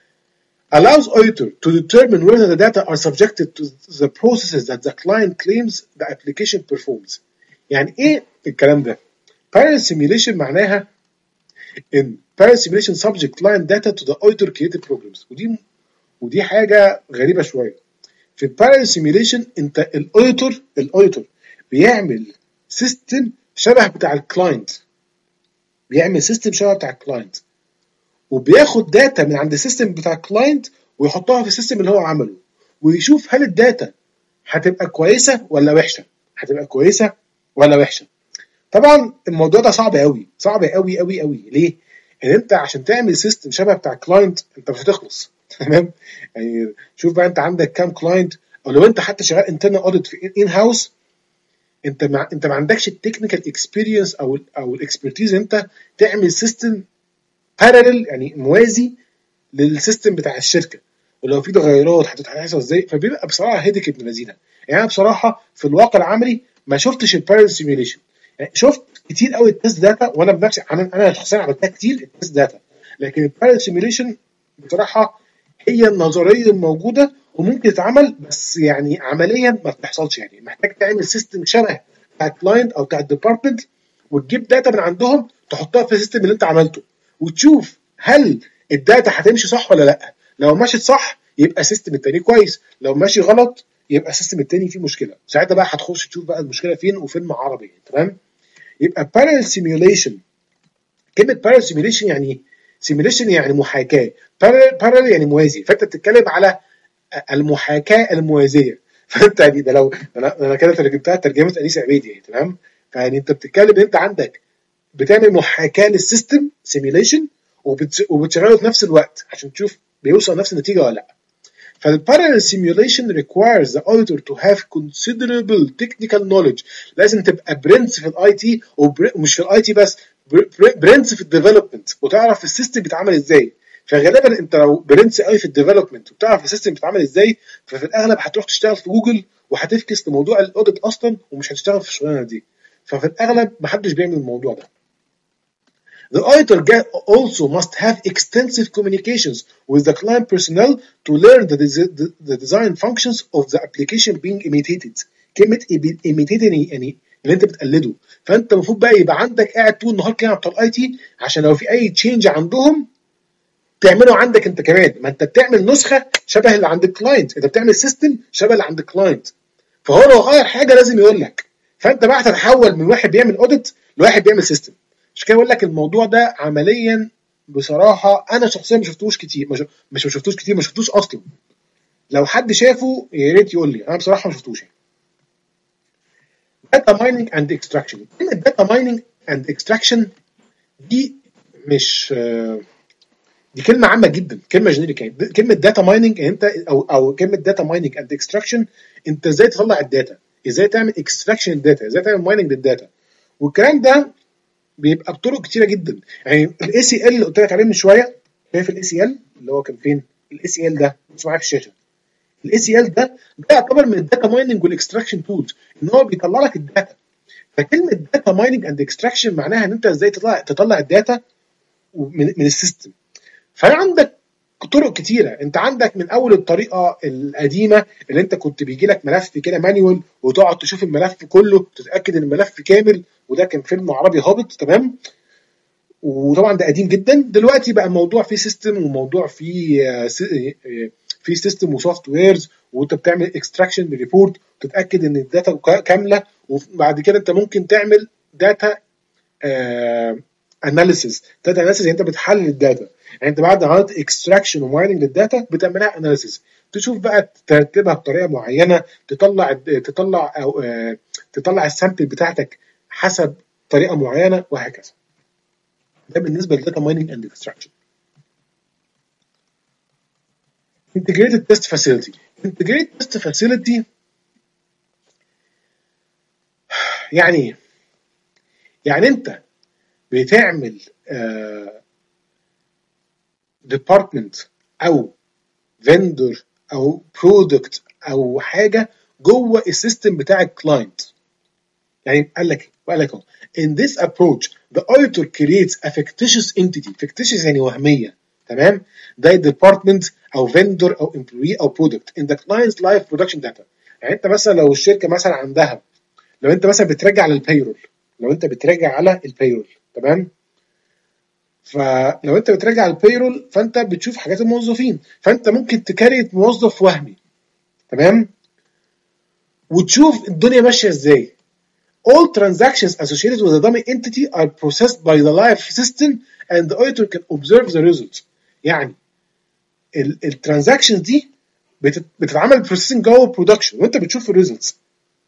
allows auditor to determine whether the data are subjected to the processes that the client claims the application performs. يعني ايه الكلام ده؟ parallel simulation معناها ان parallel simulation subject client data to the auditor created programs. ودي ودي حاجه غريبه شويه. في البارallel simulation انت الاوديتور الاوديتور بيعمل سيستم شبه بتاع الكلاينت، بيعمل سيستم شبه بتاع الكلاينت، وبياخد داتا من عند السيستم بتاع الكلاينت ويحطها في السيستم اللي هو عمله، ويشوف هل الداتا هتبقى كويسه ولا وحشه، هتبقى كويسه ولا وحشه. طبعا الموضوع ده صعب قوي، صعب قوي قوي قوي. ليه؟ ان انت عشان تعمل سيستم شبه بتاع الكلاينت انت مش هتخلص. تمام؟ يعني شوف بقى انت عندك كام كلاينت، او لو انت حتى شغال انترنال اوديت في ان هاوس، انت ما انت ما عندكش التكنيكال اكسبيرينس او او الاكسبرتيز انت تعمل سيستم بارالل يعني موازي للسيستم بتاع الشركه، ولو في تغيرات هتتحصل ازاي. فبيبقى بصراحه هيدك ابن لذينه. يعني انا بصراحه في الواقع العملي ما شفتش البارالل سيميوليشن، يعني شفت كتير قوي التست داتا، وانا بنفسي انا انا شخصيا عملتها كتير التست داتا، لكن البارالل سيميوليشن بصراحه هي النظريه الموجوده وممكن تتعمل، بس يعني عمليا ما بتحصلش. يعني محتاج تعمل سيستم شبه بتاع الكلاينت او بتاع الديبارتمنت، وتجيب داتا من عندهم تحطها في السيستم اللي انت عملته، وتشوف هل الداتا هتمشي صح ولا لا. لو مشيت صح يبقى السيستم التاني كويس، لو ماشي غلط يبقى السيستم التاني فيه مشكله. ساعتها بقى هتخش تشوف بقى المشكله فين وفيلم عربي. تمام؟ يبقى parallel simulation، كلمه parallel simulation يعني simulation يعني محاكاه، parallel يعني موازي، فانت بتتكلم على المحاكاه الموازيه. فانت يعني ده لو انا انا كده ترجمتها ترجمه انيس عبيدي يعني. تمام؟ فيعني انت بتتكلم ان انت عندك بتعمل محاكاه للسيستم simulation وبتشغله في نفس الوقت عشان تشوف بيوصل نفس النتيجه ولا لا. فالparallel simulation requires the auditor to have considerable technical knowledge. لازم تبقى برنس في الاي تي، ومش في الاي تي بس، برنس في الديفلوبمنت، وتعرف السيستم بيتعمل ازاي. فغالبا انت لو برنس قوي في الديفلوبمنت وبتعرف السيستم بيتعمل ازاي، ففي الاغلب هتروح تشتغل في جوجل وهتفكس لموضوع الاوديت اصلا، ومش هتشتغل في الشغلانه دي. ففي الاغلب محدش بيعمل الموضوع ده. The auditor also must have extensive communications with the client personnel to learn the, the, the design functions of the application being imitated. كلمة imitated يعني اللي انت بتقلده. فانت المفروض بقى يبقى عندك قاعد طول النهار كده بتاع الاي تي عشان لو في اي تشينج عندهم تعمله عندك انت كمان. ما انت بتعمل نسخه شبه اللي عند الكلاينت، انت بتعمل سيستم شبه اللي عند الكلاينت، فهو لو غير حاجه لازم يقول لك. فانت بقى هتتحول من واحد بيعمل اوديت لواحد بيعمل سيستم. مش كده بقول لك الموضوع ده عمليا بصراحه انا شخصيا ما شفتوش كتير، مش مش ما شفتوش كتير، ما شفتوش اصلا. لو حد شافه يا ريت يقول لي، انا بصراحه ما شفتوش. داتا مايننج اند اكستراكشن. كلمه داتا مايننج اند اكستراكشن دي مش دي كلمه عامه جدا، كلمه جينيريك. يعني كلمه داتا مايننج انت او او كلمه داتا مايننج اند اكستراكشن، انت ازاي تطلع الداتا، ازاي تعمل اكستراكشن الداتا، ازاي تعمل مايننج للداتا. والكلام ده بيبقى بطرق كتيره جدا. يعني الاي سي ال اللي قلت لك عليه من شويه، شايف الاي سي ال اللي هو كان فين؟ الاي سي ال ده مش معايا في الشاشه. الاي سي ال ده ده يعتبر من الداتا مايننج والاكستراكشن تولز، ان هو بيطلع لك الداتا. فكلمه داتا مايننج اند اكستراكشن معناها ان انت ازاي تطلع تطلع الداتا من من السيستم. فعندك طرق كتيره. انت عندك من اول الطريقه القديمه اللي انت كنت بيجي لك ملف كده مانيوال وتقعد تشوف الملف كله تتاكد ان الملف كامل، وده كان فيلم عربي هابط تمام. وطبعا ده قديم جدا. دلوقتي بقى الموضوع فيه سيستم وموضوع فيه في سيستم وسوفت ويرز، وانت بتعمل اكستراكشن ريبورت وتتاكد ان الداتا كامله. وبعد كده انت ممكن تعمل داتا اناليسيس. داتا اناليسيس يعني انت بتحلل الداتا. يعني انت بعد ما عملت اكستراكشن ومايننج للداتا بتعملها اناليسيس، تشوف بقى ترتبها بطريقه معينه، تطلع تطلع او آه تطلع السامبل بتاعتك حسب طريقه معينه وهكذا. ده بالنسبه للداتا مايننج اند اكستراكشن. integrated test facility. integrated test facility يعني ايه؟ يعني انت بتعمل آه department او vendor او product او حاجه جوه السيستم بتاع الكلاينت. يعني قال لك وقال لك in this approach the auditor creates a fictitious entity. fictitious يعني وهميه تمام. ده department او vendor او employee او product in the client's live production data. يعني انت مثلا لو الشركه مثلا عندها، لو انت مثلا بتراجع على البيرول، لو انت بتراجع على البيرول تمام. فلو انت بتراجع على البيرول فانت بتشوف حاجات الموظفين، فانت ممكن تكريت موظف وهمي تمام، وتشوف الدنيا ماشيه ازاي. All transactions associated with a dummy entity are processed by the live system and the auditor can observe the results. يعني الترانزاكشنز دي بتتعمل بروسيسنج جوه البرودكشن وانت بتشوف الريزلتس.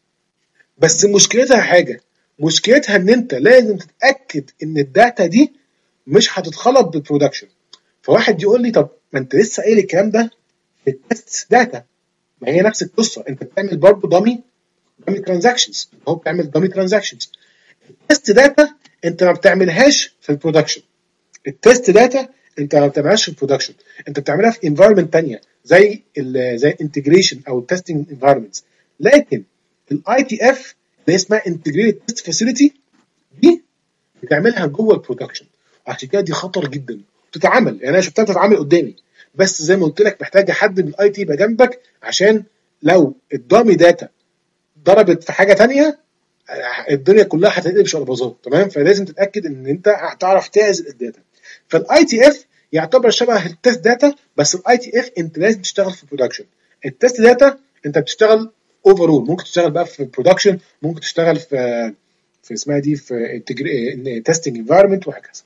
بس مشكلتها حاجه، مشكلتها ان انت لازم تتاكد ان الداتا دي مش هتتخلط بالبرودكشن. فواحد يقول لي طب ما انت لسه قايل الكلام ده في التست داتا. ما هي نفس القصه، انت بتعمل برضه دامي دامي ترانزاكشنز، هو بتعمل دامي ترانزاكشنز. التست داتا انت ما بتعملهاش في البرودكشن. التست داتا انت ما بتعملهاش في البرودكشن، انت بتعملها في انفايرمنت ثانيه زي ال زي الانتجريشن او التستنج انفايرمنتس. لكن الاي تي اف اللي اسمها انتجريتد تيست فاسيلتي دي بتعملها جوه البرودكشن. عشان كده دي خطر جدا بتتعمل. يعني انا شفتها بتتعمل قدامي، بس زي ما قلت لك محتاجه حد من الاي تي يبقى جنبك، عشان لو الدامي داتا ضربت في حاجه ثانيه الدنيا كلها هتقلب شربازات تمام. فلازم تتاكد ان انت هتعرف تعزل الداتا. فالاي تي اف يعتبر شبه التست داتا، بس الاي تي اف انت لازم تشتغل في البرودكشن. التست داتا انت بتشتغل اوفرول، ممكن تشتغل بقى في البرودكشن، ممكن تشتغل في في اسمها دي في تيستنج انفايرمنت وهكذا.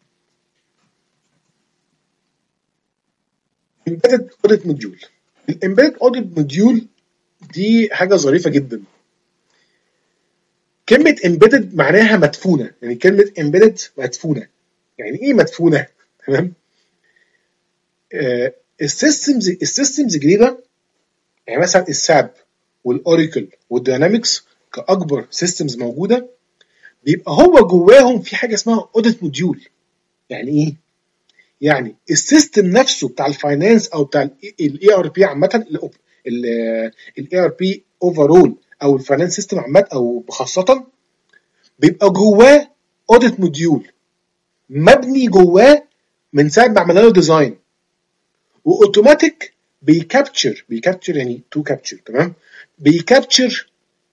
امبيدد اوديت موديول. الامبيدد اوديت موديول دي حاجه ظريفه جدا. كلمه امبيدد معناها مدفونه، يعني كلمه امبيدد مدفونه. يعني ايه مدفونه؟ تمام. آه السيستمز السيستمز الجديده، يعني مثلا الساب والاوراكل والداينامكس كاكبر سيستمز موجوده، بيبقى هو جواهم في حاجه اسمها اوديت موديول. يعني ايه؟ يعني السيستم نفسه بتاع الفاينانس او بتاع الاي ار بي عامه، الاي ار بي اوفرول او الفاينانس سيستم عامه او خاصه، بيبقى جواه اوديت موديول. مبني جواه من ساعه ما عملنا له ديزاين، واوتوماتيك بيكابتشر بيكابتشر يعني تو كابتشر، تمام، بيكابتشر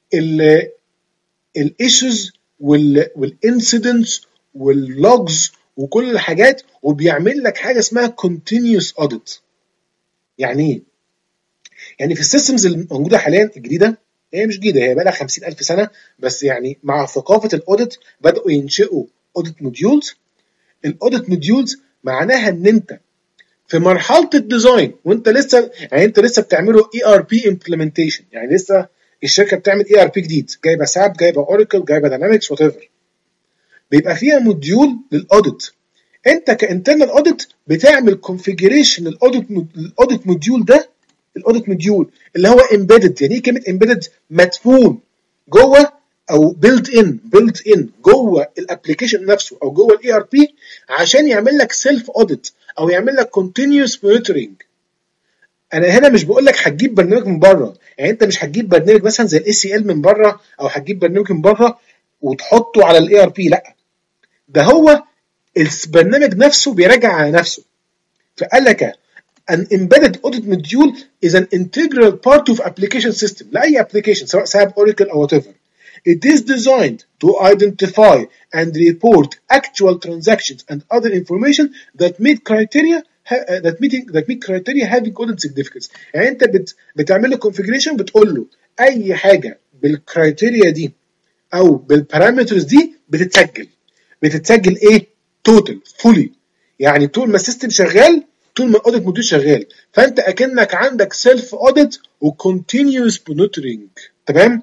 الايشوز والانسيدنتس واللوجز وكل الحاجات، وبيعمل لك حاجه اسمها continuous audit. يعني ايه؟ يعني في السيستمز الموجوده حاليا الجديده، هي مش جديده، هي بقى لها خمسين ألف سنه، بس يعني مع ثقافه الاوديت بداوا ينشئوا اوديت موديولز. الاوديت موديولز معناها ان انت في مرحله الديزاين وانت لسه، يعني انت لسه بتعمله اي ار بي امبلمنتيشن، يعني لسه الشركه بتعمل اي ار بي جديد، جايبه ساب، جايبه اوراكل، جايبه داينامكس، وات ايفر، بيبقى فيها موديول للاوديت. انت كانترنال اوديت بتعمل كونفيجريشن للاوديت الاوديت موديول ده، الاوديت موديول اللي هو امبيدد. يعني ايه كلمه امبيدد؟ مدفون جوه او بيلت ان بيلت ان جوه الابلكيشن نفسه او جوه الاي ار بي، عشان يعمل لك سيلف اوديت او يعمل لك كونتينيوس مونيتورنج. انا هنا مش بقول لك هتجيب برنامج من بره، يعني انت مش هتجيب برنامج مثلا زي الاي سي ال من بره، او هتجيب برنامج من بره وتحطه على الاي ار بي، لا، ده هو البرنامج نفسه بيراجع على نفسه. فقال لك an embedded audit module is an integral part of application system لأي application سواء ساب Oracle أو whatever. It is designed to identify and report actual transactions and other information that meet criteria uh, that meeting that meet criteria having audit significance. يعني أنت بت بتعمل له configuration، بتقول له أي حاجة بالكرايتيريا دي أو بالبارامترز دي بتتسجل. بتتسجل إيه؟ توتال فولي، يعني طول ما السيستم شغال، طول ما الاوديت موديول شغال، فانت اكنك عندك سيلف اوديت وكونتينيوس مونيتورنج، تمام.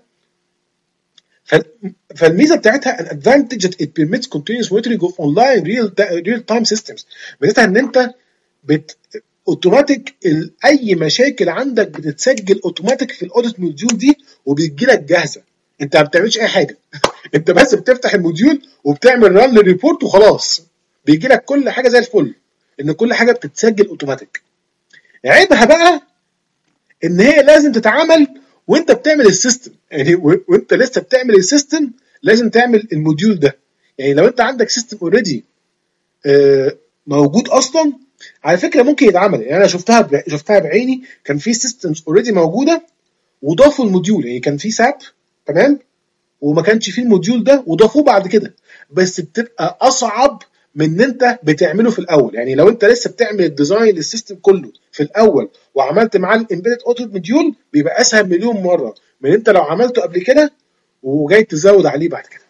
فالميزه بتاعتها an advantage that it permits continuous monitoring of online real real time systems. ميزتها ان انت بت اوتوماتيك اي مشاكل عندك بتتسجل اوتوماتيك في الاوديت موديول دي وبتجي لك جاهزه، انت ما بتعملش اي حاجه انت بس بتفتح الموديول وبتعمل ران للريبورت وخلاص، بيجي لك كل حاجه زي الفل، ان كل حاجه بتتسجل اوتوماتيك. عيبها بقى ان هي لازم تتعمل وانت بتعمل السيستم، يعني وانت لسه بتعمل السيستم لازم تعمل الموديول ده. يعني لو انت عندك سيستم اوريدي موجود اصلا، على فكره ممكن يتعمل. يعني انا شفتها شفتها بعيني، كان في سيستمز اوريدي موجوده وضافوا الموديول، يعني كان في ساب، تمام، وما كانش فيه الموديول ده وضافوه بعد كده، بس بتبقى اصعب من ان انت بتعمله في الاول. يعني لو انت لسه بتعمل الديزاين للسيستم كله في الاول وعملت معاه الامبيدد اوتو موديول، بيبقى اسهل مليون مره من انت لو عملته قبل كده وجاي تزود عليه بعد كده.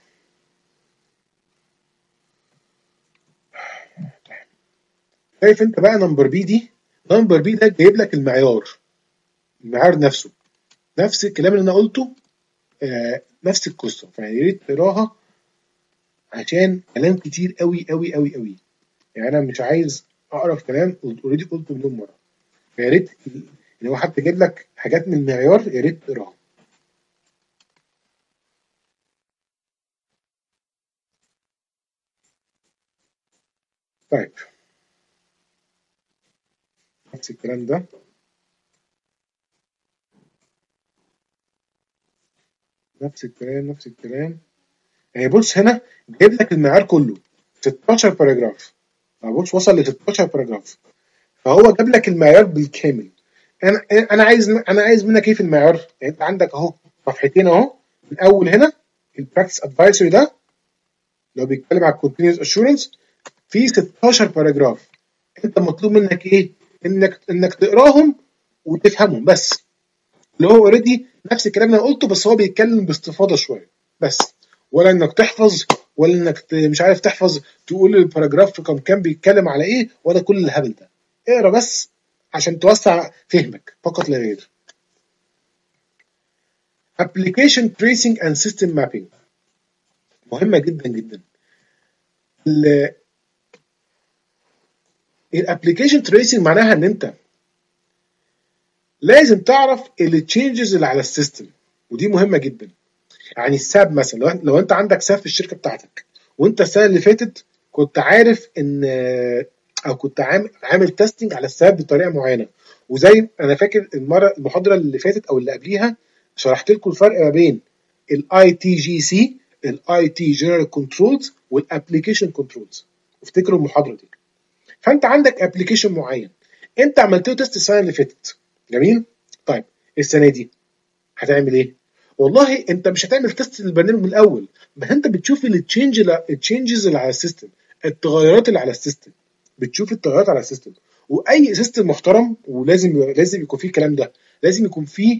شايف انت بقى نمبر بي دي؟ نمبر بي ده جايب لك المعيار، المعيار نفسه نفس الكلام اللي انا قلته، آه نفس القصه، فيعني يا ريت تقراها عشان كلام كتير قوي قوي قوي قوي. يعني انا مش عايز اقرا في كلام اوريدي قلته مليون مره، فيا ريت يعني هو حتى جايب لك حاجات من المعيار، يا ريت تقراها. طيب نفس الكلام ده، نفس الكلام نفس الكلام. يعني بص هنا جايب لك المعيار كله ستاشر باراجراف، بص وصل ل ستاشر باراجراف، فهو جاب لك المعيار بالكامل. انا انا عايز انا عايز منك ايه في المعيار؟ يعني انت عندك اهو صفحتين اهو، من اول هنا البراكتس ادفايسري ده لو بيتكلم على الكونتينوس اشورنس في ستاشر باراجراف. انت مطلوب منك ايه؟ انك انك تقراهم وتفهمهم بس، اللي هو اوريدي نفس الكلام اللي انا قلته، بس هو بيتكلم باستفاضه شويه بس، ولا انك تحفظ، ولا انك مش عارف تحفظ تقول الباراجراف رقم كام بيتكلم على ايه، ولا كل الهبل ده. اقرا بس عشان توسع فهمك فقط لا غير. application tracing and system mapping مهمه جدا جدا. الابلكيشن تريسنج معناها ان انت لازم تعرف التشينجز اللي على السيستم، ودي مهمه جدا. يعني الساب مثلا، لو, لو انت عندك ساب في الشركه بتاعتك وانت السنه اللي فاتت كنت عارف ان او كنت عامل عامل تيستنج على الساب بطريقه معينه، وزي انا فاكر المره المحاضره اللي فاتت او اللي قبليها شرحت لكم الفرق ما بين الاي تي جي سي، الاي تي جنرال كنترولز، والابلكيشن كنترولز. افتكروا المحاضره دي. فانت عندك ابلكيشن معين انت عملت له تيست السنه اللي فاتت، جميل. طيب السنه دي هتعمل ايه؟ والله انت مش هتعمل تيست للبرنامج من الاول، بس انت بتشوف التشينج التشينجز اللي على السيستم، التغيرات اللي على السيستم، بتشوف التغيرات على السيستم. واي سيستم محترم ولازم لازم يكون فيه الكلام ده، لازم يكون فيه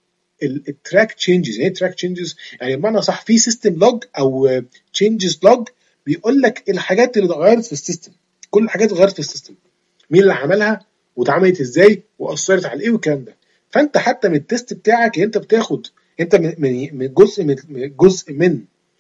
التراك تشينجز. يعني تراك تشينجز يعني بمعنى صح في سيستم لوج او تشينجز لوج بيقول لك الحاجات اللي اتغيرت في السيستم، كل الحاجات اتغيرت في السيستم، مين اللي عملها واتعملت ازاي واثرت على ايه والكلام ده. فانت حتى من التيست بتاعك انت بتاخد انت من من جزء من جزء من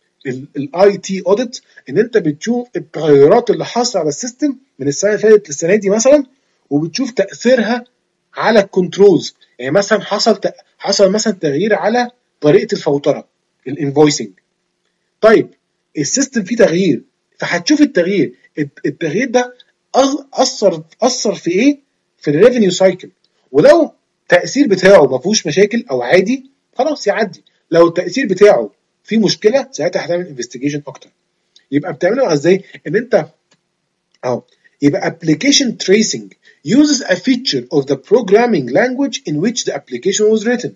الاي تي اوديت ان انت بتشوف التغيرات اللي حصلت على السيستم من السنه اللي فاتت للسنه دي مثلا، وبتشوف تاثيرها على الكنترولز. يعني مثلا حصل حصل مثلا تغيير على طريقه الفوتره، الانفويسنج. طيب السيستم فيه تغيير، فهتشوف التغيير التغيير ده اثر اثر في ايه في الريفينيو سايكل. ولو التاثير بتاعه ما فيهوش مشاكل او عادي خلاص يعدي. لو التاثير بتاعه في مشكله ساعتها هتعمل انفستيجيشن اكتر. يبقى بتعمله ازاي؟ ان انت اهو يبقى application tracing uses a feature of the programming language in which the application was written.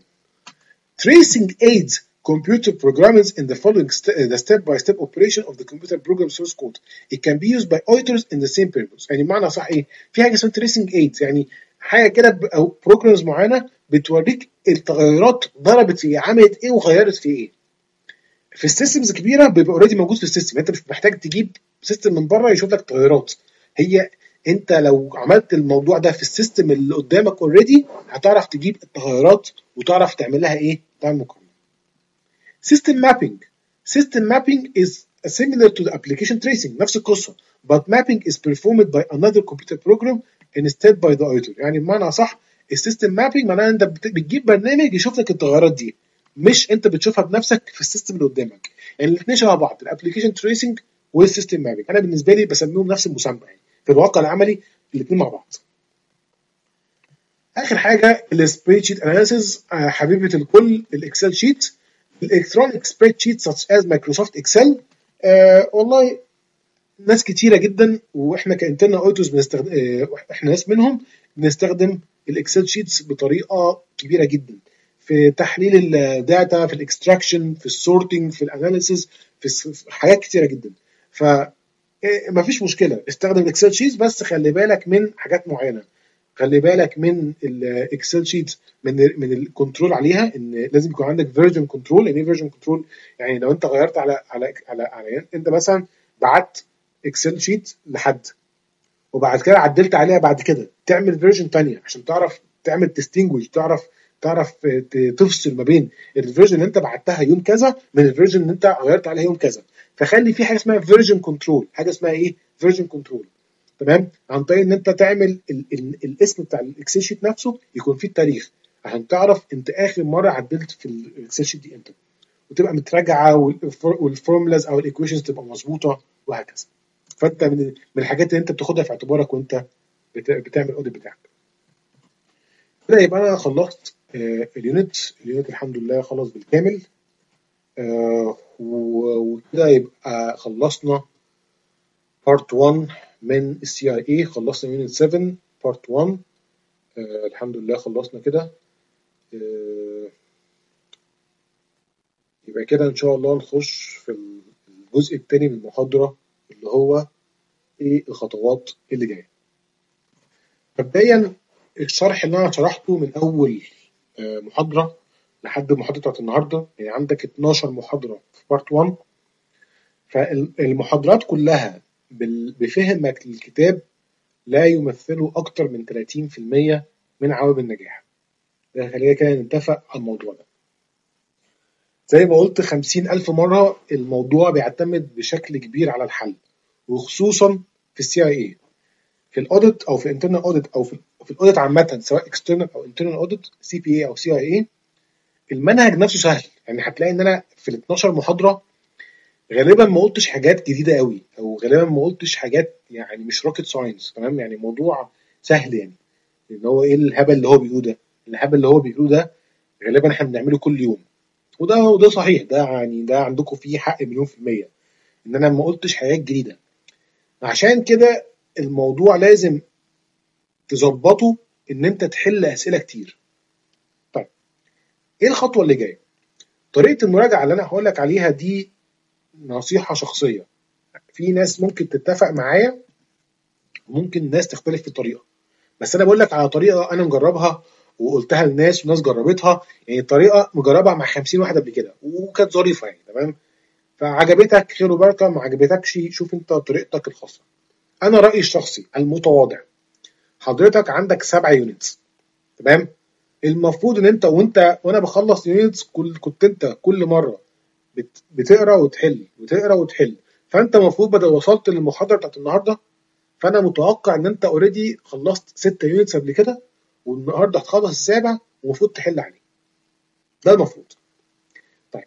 Tracing aids computer programmers in the following st the step-by-step operation of the computer program source code. It can be used by auditors in the same purpose. يعني معنى صح ايه؟ في حاجه اسمها tracing aids، يعني حاجه كده او programs معينه بتوريك التغيرات ضربت في ايه، عملت ايه وغيرت في ايه. في السيستمز الكبيره بيبقى اوريدي موجود في السيستم، انت مش محتاج تجيب سيستم من بره يشوف لك تغيرات. هي انت لو عملت الموضوع ده في السيستم اللي قدامك اوريدي هتعرف تجيب التغيرات وتعرف تعمل لها ايه، تعمل مقارنه. System mapping. System mapping is similar to the application tracing، نفس القصه، but mapping is performed by another computer program instead by the auditor. يعني بمعنى صح السيستم مابينج معناها انت بتجيب برنامج يشوف لك التغيرات دي، مش انت بتشوفها بنفسك في السيستم اللي قدامك. يعني الاثنين شبه بعض، الابلكيشن تريسنج والسيستم مابينج. انا بالنسبه لي بسميهم نفس المسمى، يعني في الواقع العملي الاثنين مع بعض. اخر حاجه السبريد شيت اناليسيز، حبيبه الكل الاكسل شيت. الالكترونيك سبريد شيت such as مايكروسوفت اكسل. آه والله ناس كتيره جدا واحنا كانترنال اوديتورز بنستخدم، آه احنا ناس منهم بنستخدم الاكسل شيتس بطريقه كبيره جدا في تحليل الداتا، في الاكستراكشن، في السورتنج، في الاناليسيز، في حاجات كتيره جدا. ف ما فيش مشكله استخدم الاكسل شيتس، بس خلي بالك من حاجات معينه. خلي بالك من الاكسل شيت من من الكنترول عليها، ان لازم يكون عندك فيرجن كنترول. يعني ايه فيرجن كنترول؟ يعني لو انت غيرت على على على, على انت مثلا بعت اكسل شيت لحد وبعد كده عدلت عليها بعد كده، تعمل فيرجن ثانيه عشان تعرف تعمل تستنجوش، تعرف تعرف تفصل ما بين الفيرجن اللي انت بعتها يوم كذا من الفيرجن اللي انت غيرت عليها يوم كذا. فخلي في حاجه اسمها فيرجن كنترول، حاجه اسمها ايه فيرجن كنترول، تمام؟ عن طريق ان انت تعمل ال ال الاسم بتاع الاكسل شيت نفسه يكون فيه التاريخ عشان تعرف انت اخر مره عدلت في الاكسل شيت دي امتى، وتبقى متراجعه والفورمولاز او الايكويشنز تبقى مظبوطه وهكذا. فانت من من الحاجات اللي انت بتاخدها في اعتبارك وانت بتعمل الاوديت بتاعك. كده يبقى انا خلصت آه اليونت اليونت الحمد لله خلص بالكامل. آه وكده يبقى خلصنا بارت واحد من السي اي اي، خلصنا يونت سبعة بارت واحد. آه الحمد لله خلصنا كده. آه يبقى كده ان شاء الله نخش في الجزء الثاني من المحاضره اللي هو ايه الخطوات اللي جايه. مبدئيا الشرح اللي انا شرحته من اول آه محاضره لحد المحاضره بتاعت النهارده، يعني عندك اتناشر محاضره في بارت واحد. فالمحاضرات كلها بفهمك للكتاب لا يمثلوا اكتر من ثلاثين في المية من عوامل النجاح. خلينا كده نتفق على الموضوع ده. زي ما قلت خمسين ألف مرة، الموضوع بيعتمد بشكل كبير على الحل، وخصوصا في السي اي اي، في الاوديت او في انترنال اوديت او في, في الاوديت عامة، سواء اكسترنال او انترنال اوديت، سي بي اي او سي اي اي. المنهج نفسه سهل، يعني هتلاقي ان انا في ال اتناشر محاضرة غالبا ما قلتش حاجات جديدة قوي، او غالبا ما قلتش حاجات يعني مش روكيت ساينس، تمام؟ يعني موضوع سهل، يعني ان هو ايه الهبل اللي هو بيقوله ده؟ الهبل اللي هو بيقوله ده غالبا احنا بنعمله كل يوم، وده وده صحيح، ده يعني ده عندكم فيه حق مليون في المية، ان انا ما قلتش حاجات جديدة. عشان كده الموضوع لازم تظبطه ان انت تحل اسئله كتير. طيب ايه الخطوه اللي جايه؟ طريقه المراجعه اللي انا هقول لك عليها دي نصيحه شخصيه، في ناس ممكن تتفق معايا وممكن ناس تختلف في الطريقه، بس انا بقول لك على طريقه انا مجربها وقلتها للناس وناس جربتها، يعني طريقه مجربها مع خمسين واحد قبل كده وكانت ظريفه يعني. تمام؟ فعجبتك خير وبركه، ما عجبتكش شوف انت طريقتك الخاصه. انا رايي الشخصي المتواضع، حضرتك عندك سبعة يونتس، تمام؟ المفروض ان انت وانت وانا بخلص يونتس كل كنت انت كل مره بت... بتقرا وتحل وتقرا وتحل، فانت المفروض بدل وصلت للمحاضره بتاعت النهارده، فانا متوقع ان انت اوريدي خلصت ستة يونتس قبل كده والنهارده هتخلص السابع ومفروض تحل عليه. ده المفروض. طيب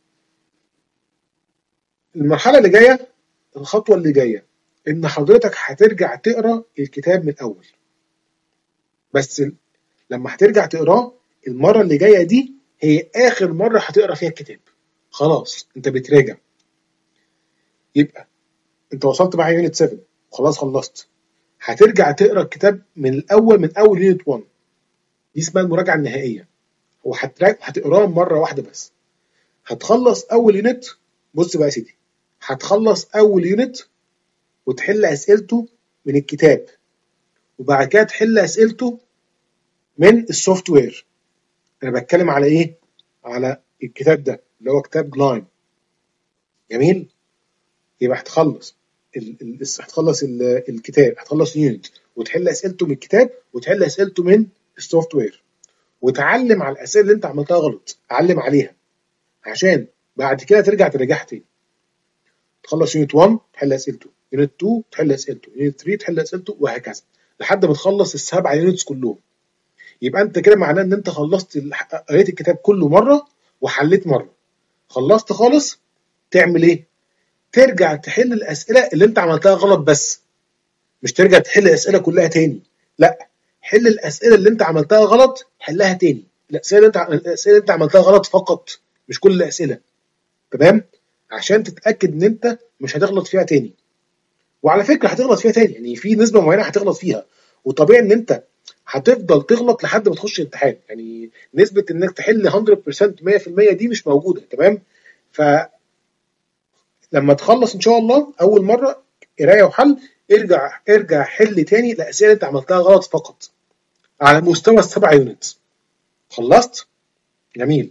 المرحله اللي جايه، الخطوه اللي جايه، ان حضرتك هترجع تقرا الكتاب من الاول، بس لما هترجع تقراه المره اللي جايه دي هي اخر مره هتقرا فيها الكتاب، خلاص انت بتراجع. يبقى انت وصلت معايا يونت سبعة وخلاص خلصت، هترجع تقرا الكتاب من الاول، من اول يونت واحد، دي اسمها المراجعه النهائيه، وهتقراه مره واحده بس. هتخلص اول يونت، بص بقى يا سيدي، هتخلص اول يونت وتحل اسئلته من الكتاب، وبعد كده تحل اسئلته من السوفت وير. انا بتكلم على ايه؟ على الكتاب ده اللي هو كتاب جلايم. جميل؟ يبقى هتخلص ال... ال... هتخلص ال... الكتاب، هتخلص يونت وتحل اسئلته من الكتاب وتحل اسئلته من السوفت وير، وتعلم على الاسئله اللي انت عملتها غلط، علم عليها عشان بعد كده ترجع تراجعها تاني. تخلص يونت واحد تحل اسئلته، يونت اتنين تحل اسئلته، يونت تلاتة تحل اسئلته، وهكذا لحد ما تخلص السبع يونتس كلهم. يبقى انت كده معناه ان انت خلصت قريت الكتاب كله مره وحليت مره. خلصت خالص، تعمل ايه؟ ترجع تحل الاسئله اللي انت عملتها غلط بس، مش ترجع تحل الاسئله كلها تاني، لا، حل الاسئله اللي انت عملتها غلط حلها تاني، الاسئله اللي انت الاسئله اللي انت عملتها غلط فقط، مش كل الاسئله. تمام؟ عشان تتاكد ان انت مش هتغلط فيها تاني. وعلى فكره هتغلط فيها تاني، يعني في نسبه معينه هتغلط فيها، وطبيعي ان انت هتفضل تغلط لحد ما تخش الامتحان، يعني نسبه انك تحل مية بالمية مية في المية دي مش موجوده. تمام؟ فلما تخلص ان شاء الله اول مره قرايه وحل، ارجع ارجع حل تاني الاسئله اللي انت عملتها غلط فقط على مستوى السبع يونت. خلصت؟ جميل.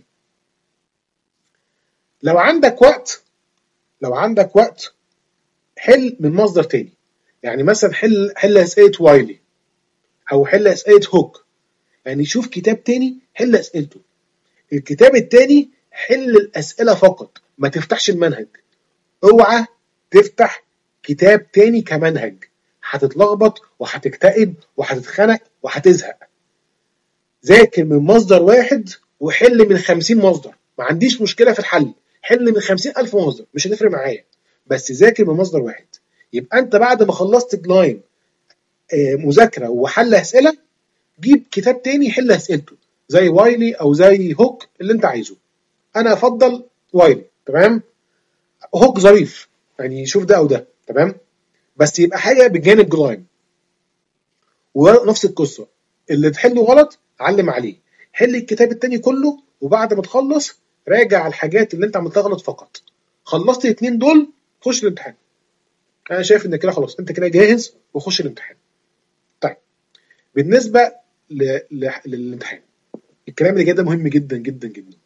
لو عندك وقت، لو عندك وقت حل من مصدر تاني، يعني مثلا حل حل اسئله وايلي او حل اسئله هوك، يعني شوف كتاب تاني حل اسئلته. الكتاب التاني حل الاسئله فقط، ما تفتحش المنهج، اوعى تفتح كتاب تاني كمنهج، هتتلخبط وهتكتئب وهتتخنق وهتزهق. ذاكر من مصدر واحد وحل من خمسين مصدر، ما عنديش مشكله في الحل، حل من خمسين ألف مصدر مش هتفرق معايا، بس ذاكر من مصدر واحد. يبقى انت بعد ما خلصت جلايم مذاكره وحل اسئله، جيب كتاب تاني يحل اسئلته زي وايلي او زي هوك اللي انت عايزه. انا افضل وايلي، تمام؟ هوك ظريف يعني، شوف ده او ده، تمام؟ بس يبقى حاجه بجانب جلايم. ونفس القصه، اللي تحله غلط علم عليه، حل الكتاب التاني كله، وبعد ما تخلص راجع الحاجات اللي انت عملتها غلط فقط. خلصت الاثنين دول، خش الامتحان. انا شايف ان كده خلاص انت كده جاهز وخش الامتحان. طيب بالنسبه ل... ل... للامتحان، الكلام اللي جاي ده مهم جدا جدا جدا.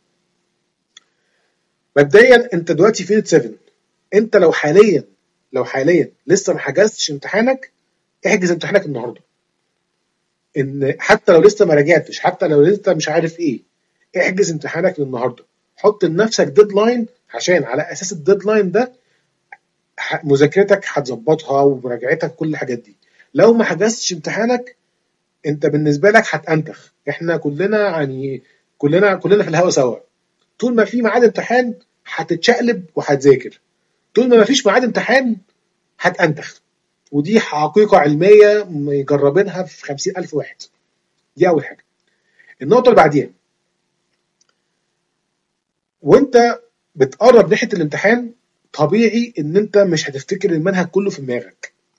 مبدئيا انت دلوقتي في يونت سبعة، انت لو حاليا لو حاليا لسه ما حجزتش امتحانك، احجز امتحانك النهارده. ان حتى لو لسه ما راجعتش، حتى لو لسه مش عارف ايه، احجز امتحانك للنهارده. حط لنفسك ديدلاين، عشان على اساس الديدلاين ده مذاكرتك هتظبطها ومراجعتك كل الحاجات دي. لو ما حجزتش امتحانك انت بالنسبه لك هتنتخ، احنا كلنا يعني كلنا كلنا في الهوا سوا. طول ما في ميعاد امتحان هتتشقلب وهتذاكر، طول ما ما فيش ميعاد امتحان هتنتخ. ودي حقيقه علميه مجربينها في خمسين ألف واحد. دي اول حاجه. النقطه اللي بعديها، وانت بتقرب ناحيه الامتحان طبيعي ان انت مش هتفتكر المنهج كله في دماغك،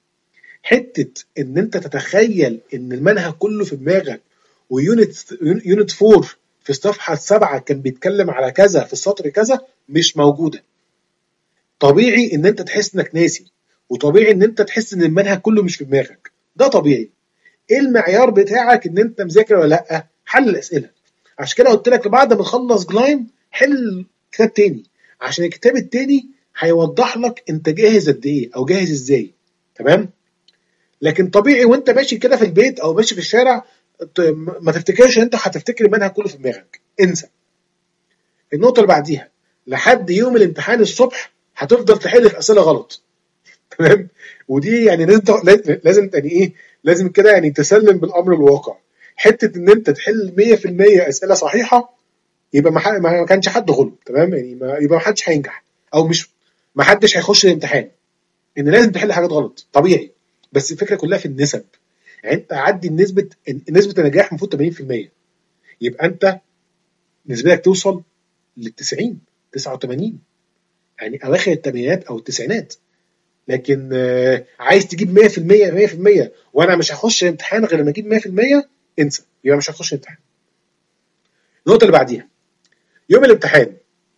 حته ان انت تتخيل ان المنهج كله في دماغك، ويونت يونت فور في الصفحه السابعه كان بيتكلم على كذا في السطر كذا، مش موجوده. طبيعي ان انت تحس انك ناسي، وطبيعي ان انت تحس ان المنهج كله مش في دماغك، ده طبيعي. ايه المعيار بتاعك ان انت مذاكر ولا لا؟ حل الاسئله. عشان كده قلت لك بعد ما تخلص جلايم حل كتاب تاني، عشان الكتاب التاني هيوضح لك انت جاهز قد ايه او جاهز ازاي. تمام؟ لكن طبيعي وانت ماشي كده في البيت او ماشي في الشارع ما تفتكرش انت هتفتكر المنهج كله في دماغك، انسى. النقطه اللي بعديها، لحد يوم الامتحان الصبح هتفضل تحل في اسئله غلط. تمام؟ ودي يعني لازم لازم يعني ايه لازم كده يعني تسلم بالامر الواقع. حته ان انت تحل مية في المية اسئله صحيحه يبقى ما, ما كانش حد غلط. تمام؟ يعني ما يبقى ما حدش هينجح، او مش ما حدش هيخش الامتحان. ان لازم تحل حاجات غلط طبيعي، بس الفكره كلها في النسب. يعني انت عدي النسبه نسبه النجاح المفروض ثمانين في المية، يبقى انت نسبتك توصل لل تسعين تسعة وثمانين، يعني اواخر الثمانينات او التسعينات. لكن آه عايز تجيب مية في المية مية في المية وانا مش هخش الامتحان غير لما اجيب مية في المية، انسى، يبقى مش هتخش الامتحان. النقطه اللي بعديها، يوم الامتحان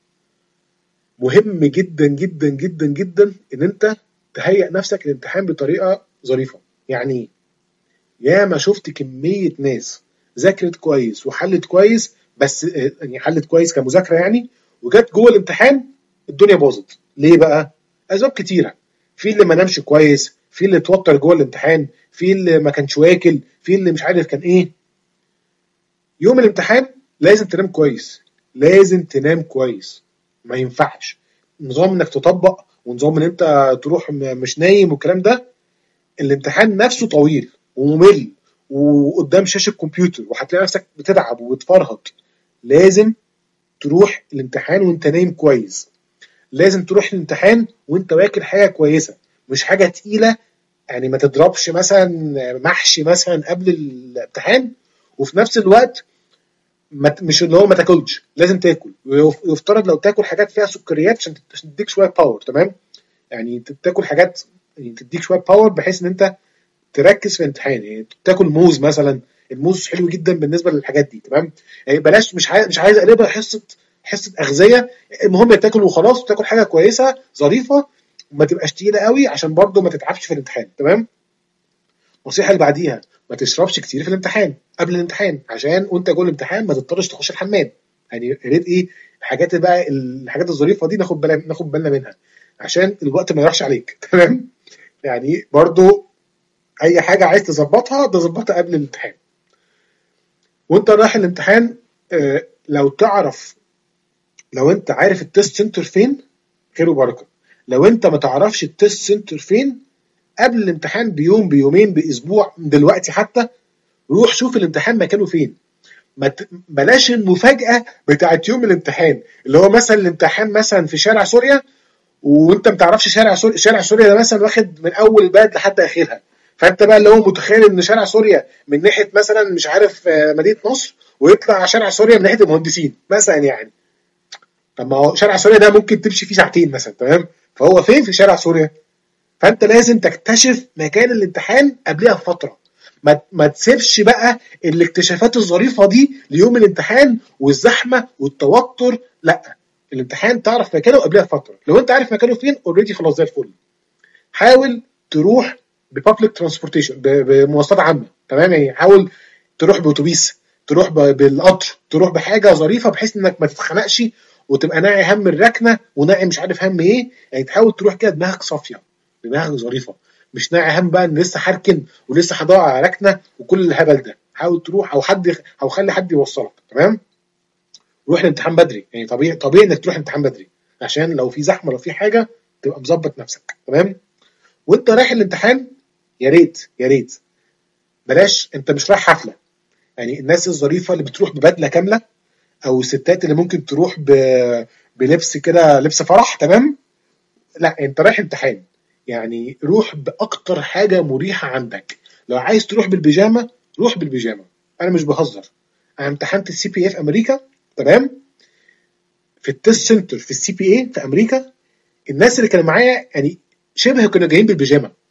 مهم جدا جدا جدا جدا ان انت تهيئ نفسك للامتحان بطريقه ظريفه. يعني يا ما شفت كميه ناس ذاكرت كويس وحلت كويس، بس يعني حلت كويس كمذاكره يعني، وجت جوه الامتحان الدنيا باظت. ليه بقى؟ اسباب كتيره. في اللي ما نامش كويس، في اللي اتوتر جوه الامتحان، في اللي ما كانش واكل، في اللي مش عارف كان ايه. يوم الامتحان لازم تنام كويس، لازم تنام كويس. ما ينفعش نظام انك تطبق ونظام ان انت تروح مش نايم والكلام ده. الامتحان نفسه طويل وممل وقدام شاشه كمبيوتر، وهتلاقي نفسك بتتعب وبتفرهد. لازم تروح الامتحان وانت نايم كويس، لازم تروح الامتحان وانت واكل حاجه كويسه، مش حاجه تقيله. يعني ما تضربش مثلا محشي مثلا قبل الامتحان، وفي نفس الوقت مش اللي هو ما تاكلش، لازم تاكل. ويفترض لو تاكل حاجات فيها سكريات عشان تديك شويه باور. تمام؟ يعني تاكل حاجات يعني تديك شويه باور بحيث ان انت تركز في الامتحان. يعني تاكل موز مثلا، الموز حلو جدا بالنسبه للحاجات دي. تمام؟ يعني بلاش، مش عايز مش عايز اقلبها حصه حصه اغذيه. المهم تاكل وخلاص، وتاكل حاجه كويسه ظريفه وما تبقاش تقيله قوي عشان برضو ما تتعبش في الامتحان. تمام؟ النصيحه اللي بعديها، ما تشربش كتير في الامتحان قبل الامتحان، عشان وانت جوه الامتحان ما تضطرش تخش الحمام. يعني يا ريت ايه الحاجات بقى الحاجات الظريفه دي ناخد بالنا ناخد بالنا منها عشان الوقت ما يروحش عليك. تمام؟ يعني برضو اي حاجه عايز تظبطها تظبطها قبل الامتحان. وانت رايح الامتحان آه لو تعرف لو انت عارف التست سنتر فين خير وبركه. لو انت ما تعرفش التست سنتر فين، قبل الامتحان بيوم بيومين باسبوع دلوقتي حتى روح شوف الامتحان مكانه فين. ما بلاش المفاجاه بتاعت يوم الامتحان، اللي هو مثلا الامتحان مثلا في شارع سوريا وانت ما تعرفش شارع سوريا. شارع سوريا ده مثلا واخد من اول البلد لحد اخرها، فانت بقى اللي هو متخيل ان شارع سوريا من ناحيه مثلا مش عارف مدينه نصر، ويطلع شارع سوريا من ناحيه المهندسين مثلا. يعني طب ما هو شارع سوريا ده ممكن تمشي فيه ساعتين مثلا. تمام؟ فهو فين في شارع سوريا؟ فانت لازم تكتشف مكان الامتحان قبلها بفتره. ما ما تسيبش بقى الاكتشافات الظريفه دي ليوم الامتحان والزحمه والتوتر. لا، الامتحان تعرف مكانه قبلها بفتره. لو انت عارف مكانه فين اوريدي خلاص زي الفل. حاول تروح ببابليك ترانسبورتيشن، بمواصلات عامه. تمام؟ يعني حاول تروح باتوبيس، تروح بالقطر، تروح بحاجه ظريفه بحيث انك ما تتخنقش وتبقى ناعي هم الركنه وناعي مش عارف هم ايه. يعني تحاول تروح كده دماغك صافيه، دماغك ظريفه، مش ناعي هم بقى ان لسه حركن ولسه هضيع على ركنه وكل الهبل ده. حاول تروح او حد او خلي حد يوصلك. تمام؟ روح الامتحان بدري. يعني طبيعي طبيعي انك تروح الامتحان بدري عشان لو في زحمه لو في حاجه تبقى مظبط نفسك. تمام؟ وانت رايح الامتحان يا ريت يا ريت بلاش، انت مش رايح حفله. يعني الناس الظريفه اللي بتروح ببدله كامله، او الستات اللي ممكن تروح ب... بلبس كده لبس فرح. تمام؟ لا، انت رايح امتحان، يعني روح باكتر حاجه مريحه عندك. لو عايز تروح بالبيجامه روح بالبيجامه، انا مش بهزر. انا امتحنت السي بي اي في امريكا. تمام؟ في التست سنتر في السي بي اي في امريكا، الناس اللي كانوا معايا يعني شبه كانوا جايين بالبيجامه.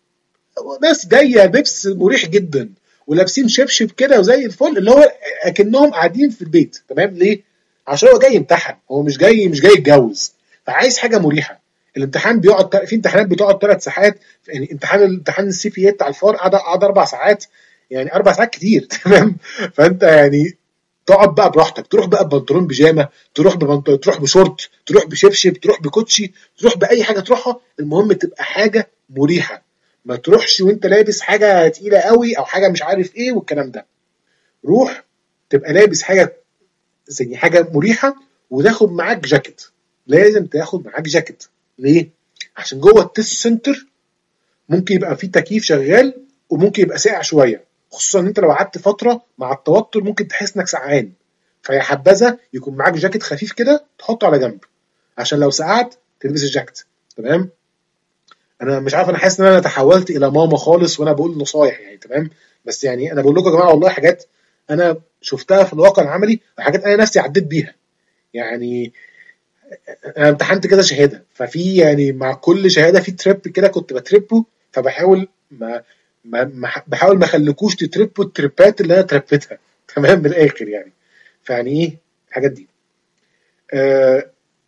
ناس جايه بيبس مريح جدا ولابسين شبشب كده وزي الفل، اللي هو اكنهم قاعدين في البيت. تمام؟ ليه؟ عشان هو جاي يمتحن، هو مش جاي مش جاي يتجوز، فعايز حاجه مريحه. الامتحان بيقعد في امتحانات بتقعد ثلاث ساعات، يعني امتحان امتحان السي بي اي بتاع الفار قعد قعد اربع ساعات، يعني اربع ساعات كتير. تمام؟ فانت يعني تقعد بقى براحتك، تروح بقى ببنطلون بيجامه، تروح ببنطلون، تروح بشورت، تروح بشبشب، تروح بكوتشي، تروح باي حاجه تروحها، المهم تبقى حاجه مريحه. ما تروحش وانت لابس حاجه تقيله قوي او حاجه مش عارف ايه والكلام ده. روح تبقى لابس حاجه زي حاجه مريحه، وتاخد معاك جاكيت. لازم تاخد معاك جاكيت. ليه؟ عشان جوه التست سنتر ممكن يبقى في تكييف شغال وممكن يبقى ساقع شويه، خصوصا ان انت لو قعدت فتره مع التوتر ممكن تحس انك سقعان. فيا حبذا يكون معاك جاكيت خفيف كده تحطه على جنب، عشان لو سقعت تلبس الجاكيت. تمام؟ انا مش عارف، انا حاسس ان انا تحولت الى ماما خالص وانا بقول نصايح يعني. تمام؟ بس يعني انا بقول لكم يا جماعه والله حاجات انا شفتها في الواقع العملي، وحاجات انا نفسي عديت بيها. يعني انا امتحنت كذا شهاده، ففي يعني مع كل شهاده في تريب كده كنت بتربه، فبحاول ما ما ما- بحاول ما اخليكوش تتربوا التريبات اللي انا تربيتها. تمام؟ من الاخر يعني. فيعني ايه الحاجات دي؟ آه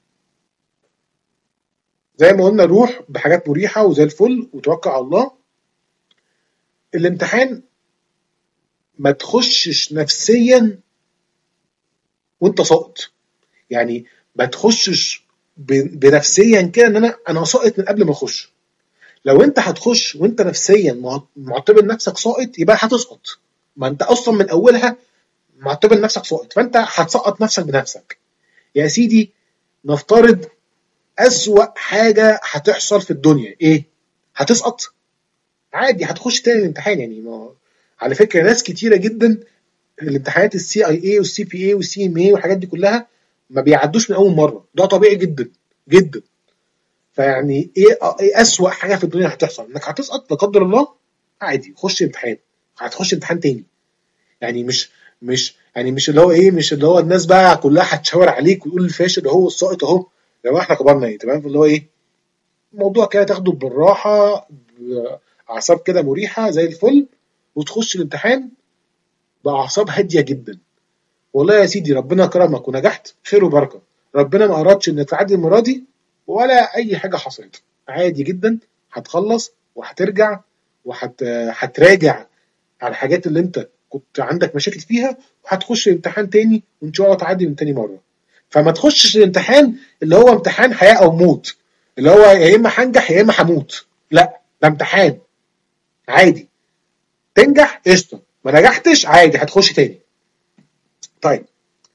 زي ما قلنا، روح بحاجات مريحه وزي الفل وتوكل على الله. الامتحان ما تخشش نفسيا وانت ساقط، يعني ما تخشش ب- بنفسيا كده ان انا انا ساقط من قبل ما اخش. لو انت هتخش وانت نفسيا مع- معتبر نفسك ساقط يبقى هتسقط. ما انت اصلا من اولها معتبر نفسك ساقط، فانت هتسقط نفسك بنفسك. يا سيدي، نفترض اسوأ حاجة هتحصل في الدنيا ايه؟ هتسقط. عادي هتخش تاني الامتحان يعني. ما على فكرة ناس كتيرة جدا الامتحانات السي اي اي والسي بي اي والسي ام اي والحاجات دي كلها ما بيعدوش من اول مره، ده طبيعي جدا جدا. فيعني ايه ايه اسوأ حاجه في الدنيا هتحصل؟ انك هتسقط لا قدر الله. عادي خش امتحان، هتخش امتحان تاني. يعني مش مش يعني مش اللي هو ايه، مش اللي هو الناس بقى كلها هتشاور عليك وتقول الفاشل اهو الساقط اهو. يا جماعه احنا كبرنا ايه؟ تمام؟ اللي هو ايه، الموضوع كده تاخده بالراحه، باعصاب كده مريحه زي الفل، وتخش الامتحان باعصاب هاديه جدا. والله يا سيدي ربنا كرمك ونجحت، خير وبركه. ربنا ما ارادش انك تعدي المره دي ولا اي حاجه حصلت، عادي جدا. هتخلص وهترجع وهتراجع على الحاجات اللي انت كنت عندك مشاكل فيها، وهتخش الامتحان تاني وان شاء الله تعدي من تاني مره. فما تخشش الامتحان اللي هو امتحان حياه او موت، اللي هو يا اما هنجح يا اما هموت. لا، ده امتحان عادي. تنجح قشطه، ما نجحتش عادي هتخش تاني. طيب،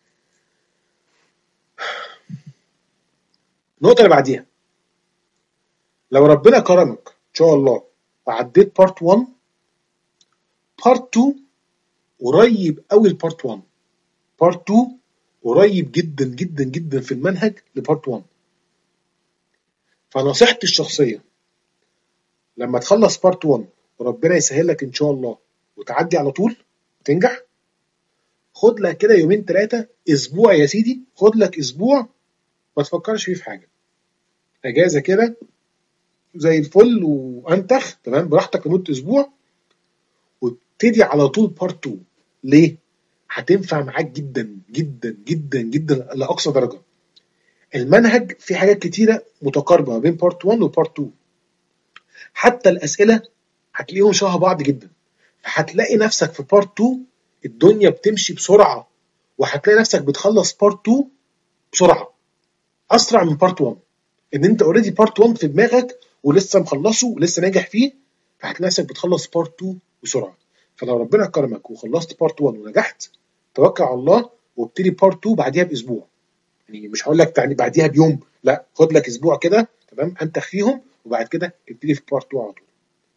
النقطه اللي بعديها، لو ربنا كرمك ان شاء الله وعديت بارت واحد، بارت اتنين قريب قوي لبارت واحد. بارت اتنين قريب جدا جدا جدا في المنهج لبارت واحد. فنصيحتي الشخصيه، لما تخلص بارت واحد وربنا يسهل لك ان شاء الله وتعدي على طول وتنجح، خد لك كده يومين ثلاثه، اسبوع يا سيدي، خد لك اسبوع ما تفكرش فيه في حاجه، اجازه كده زي الفل وانتخ تمام براحتك لمده اسبوع، وابتدي على طول بارت اتنين. ليه؟ هتنفع معاك جدا جدا جدا جدا لاقصى درجه. المنهج فيه حاجات كتيره متقاربه ما بين بارت واحد وبارت اتنين، حتى الاسئله هتلاقيهم شبه بعض جدا. هتلاقي نفسك في بارت اتنين الدنيا بتمشي بسرعه، وهتلاقي نفسك بتخلص بارت اتنين بسرعه اسرع من بارت واحد، ان انت اوريدي بارت واحد في دماغك ولسه مخلصه ولسه ناجح فيه، فهتلاقي نفسك بتخلص بارت اتنين بسرعه. فلو ربنا كرمك وخلصت بارت واحد ونجحت، توكل على الله وابتدي بارت اتنين بعديها باسبوع. يعني مش هقول لك يعني بعديها بيوم، لا، خد لك اسبوع كده تمام انتخ فيهم، وبعد كده ابتدي في بارت اتنين على طول.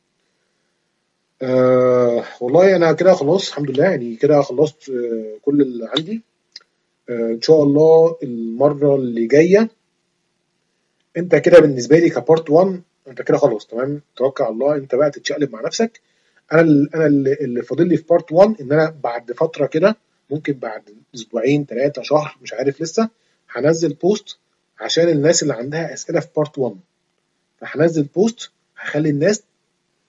آه والله انا كده خلاص الحمد لله، يعني كده خلصت آه كل اللي عندي. آه ان شاء الله المره اللي جايه انت كده بالنسبه لي كبارت واحد انت كده خلاص تمام، توكل على الله انت بقى تتشقلب مع نفسك. انا ال انا ال اللي فاضل لي في بارت واحد ان انا بعد فتره كده، ممكن بعد اسبوعين ثلاثه شهر مش عارف لسه، هنزل بوست عشان الناس اللي عندها اسئله في بارت واحد. فهنزل بوست هخلي الناس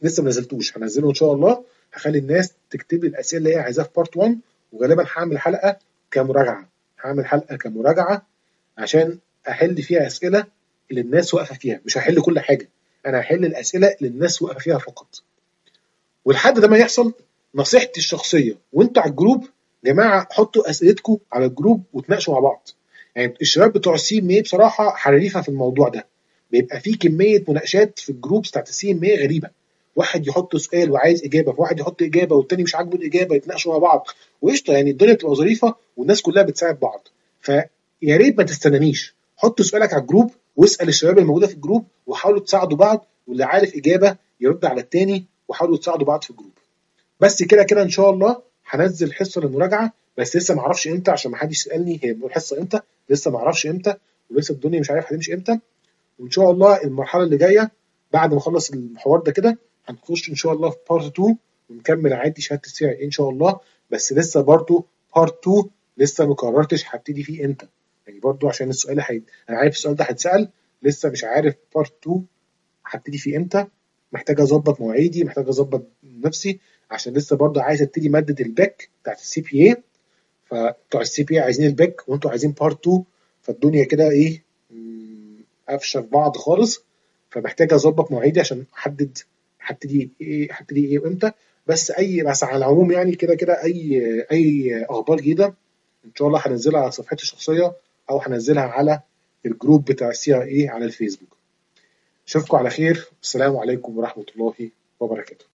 لسه ما نزلتوش، هنزله ان شاء الله. هخلي الناس تكتب لي الاسئله اللي هي عايزاها في بارت واحد، وغالبا هعمل حلقه كمراجعه هعمل حلقه كمراجعه عشان احل فيها اسئله اللي الناس واقفه فيها. مش هحل كل حاجه، انا هحل الاسئله اللي الناس واقفه فيها فقط. ولحد ده ما يحصل، نصيحتي الشخصيه وانتوا على الجروب، جماعه حطوا اسئلتكم على الجروب وتناقشوا مع بعض. يعني الشباب بتوع السي ام اي بصراحه حريفه في الموضوع ده، بيبقى في كميه مناقشات في الجروبس بتاعت السي ام اي غريبه. واحد يحط سؤال وعايز اجابه، فواحد يحط اجابه والتاني مش عاجبه الاجابه، يتناقشوا مع بعض وقشطه. يعني الدنيا بتبقى ظريفه والناس كلها بتساعد بعض. فيا ريت ما تستنانيش، حط سؤالك على الجروب واسال الشباب الموجوده في الجروب، وحاولوا تساعدوا بعض، واللي عارف اجابه يرد على التاني، وحاولوا تساعدوا بعض في الجروب. بس كده كده ان شاء الله هنزل حصه للمراجعه، بس لسه ما اعرفش امتى عشان ما حدش يسالني هي الحصه امتى. لسه ما اعرفش امتى، ولسه الدنيا مش عارف هتمشي امتى. وان شاء الله المرحله اللي جايه بعد ما اخلص الحوار ده كده هنخش ان شاء الله في بارت اتنين ونكمل عادي شهاده السي ان شاء الله. بس لسه برضو بارت اتنين لسه ما قررتش هبتدي فيه امتى. يعني برضو عشان السؤال حي... انا عارف السؤال ده هيتسال، لسه مش عارف بارت اتنين هبتدي فيه امتى. محتاج اظبط مواعيدي، محتاج اظبط نفسي، عشان لسه برضو عايز ابتدي ماده الباك بتاعت السي بي اي. فبتوع السي بي اي عايزين الباك وانتوا عايزين بارت اتنين، فالدنيا كده ايه قافشه في بعض خالص. فمحتاج اظبط مواعيدي عشان احدد هبتدي ايه هبتدي ايه وامتى. بس اي بس على العموم يعني كده كده اي اي اخبار جديده ان شاء الله هنزلها على صفحتي الشخصيه، او هنزلها على الجروب بتاع السي اي على الفيسبوك. اشوفكم على خير، السلام عليكم ورحمه الله وبركاته.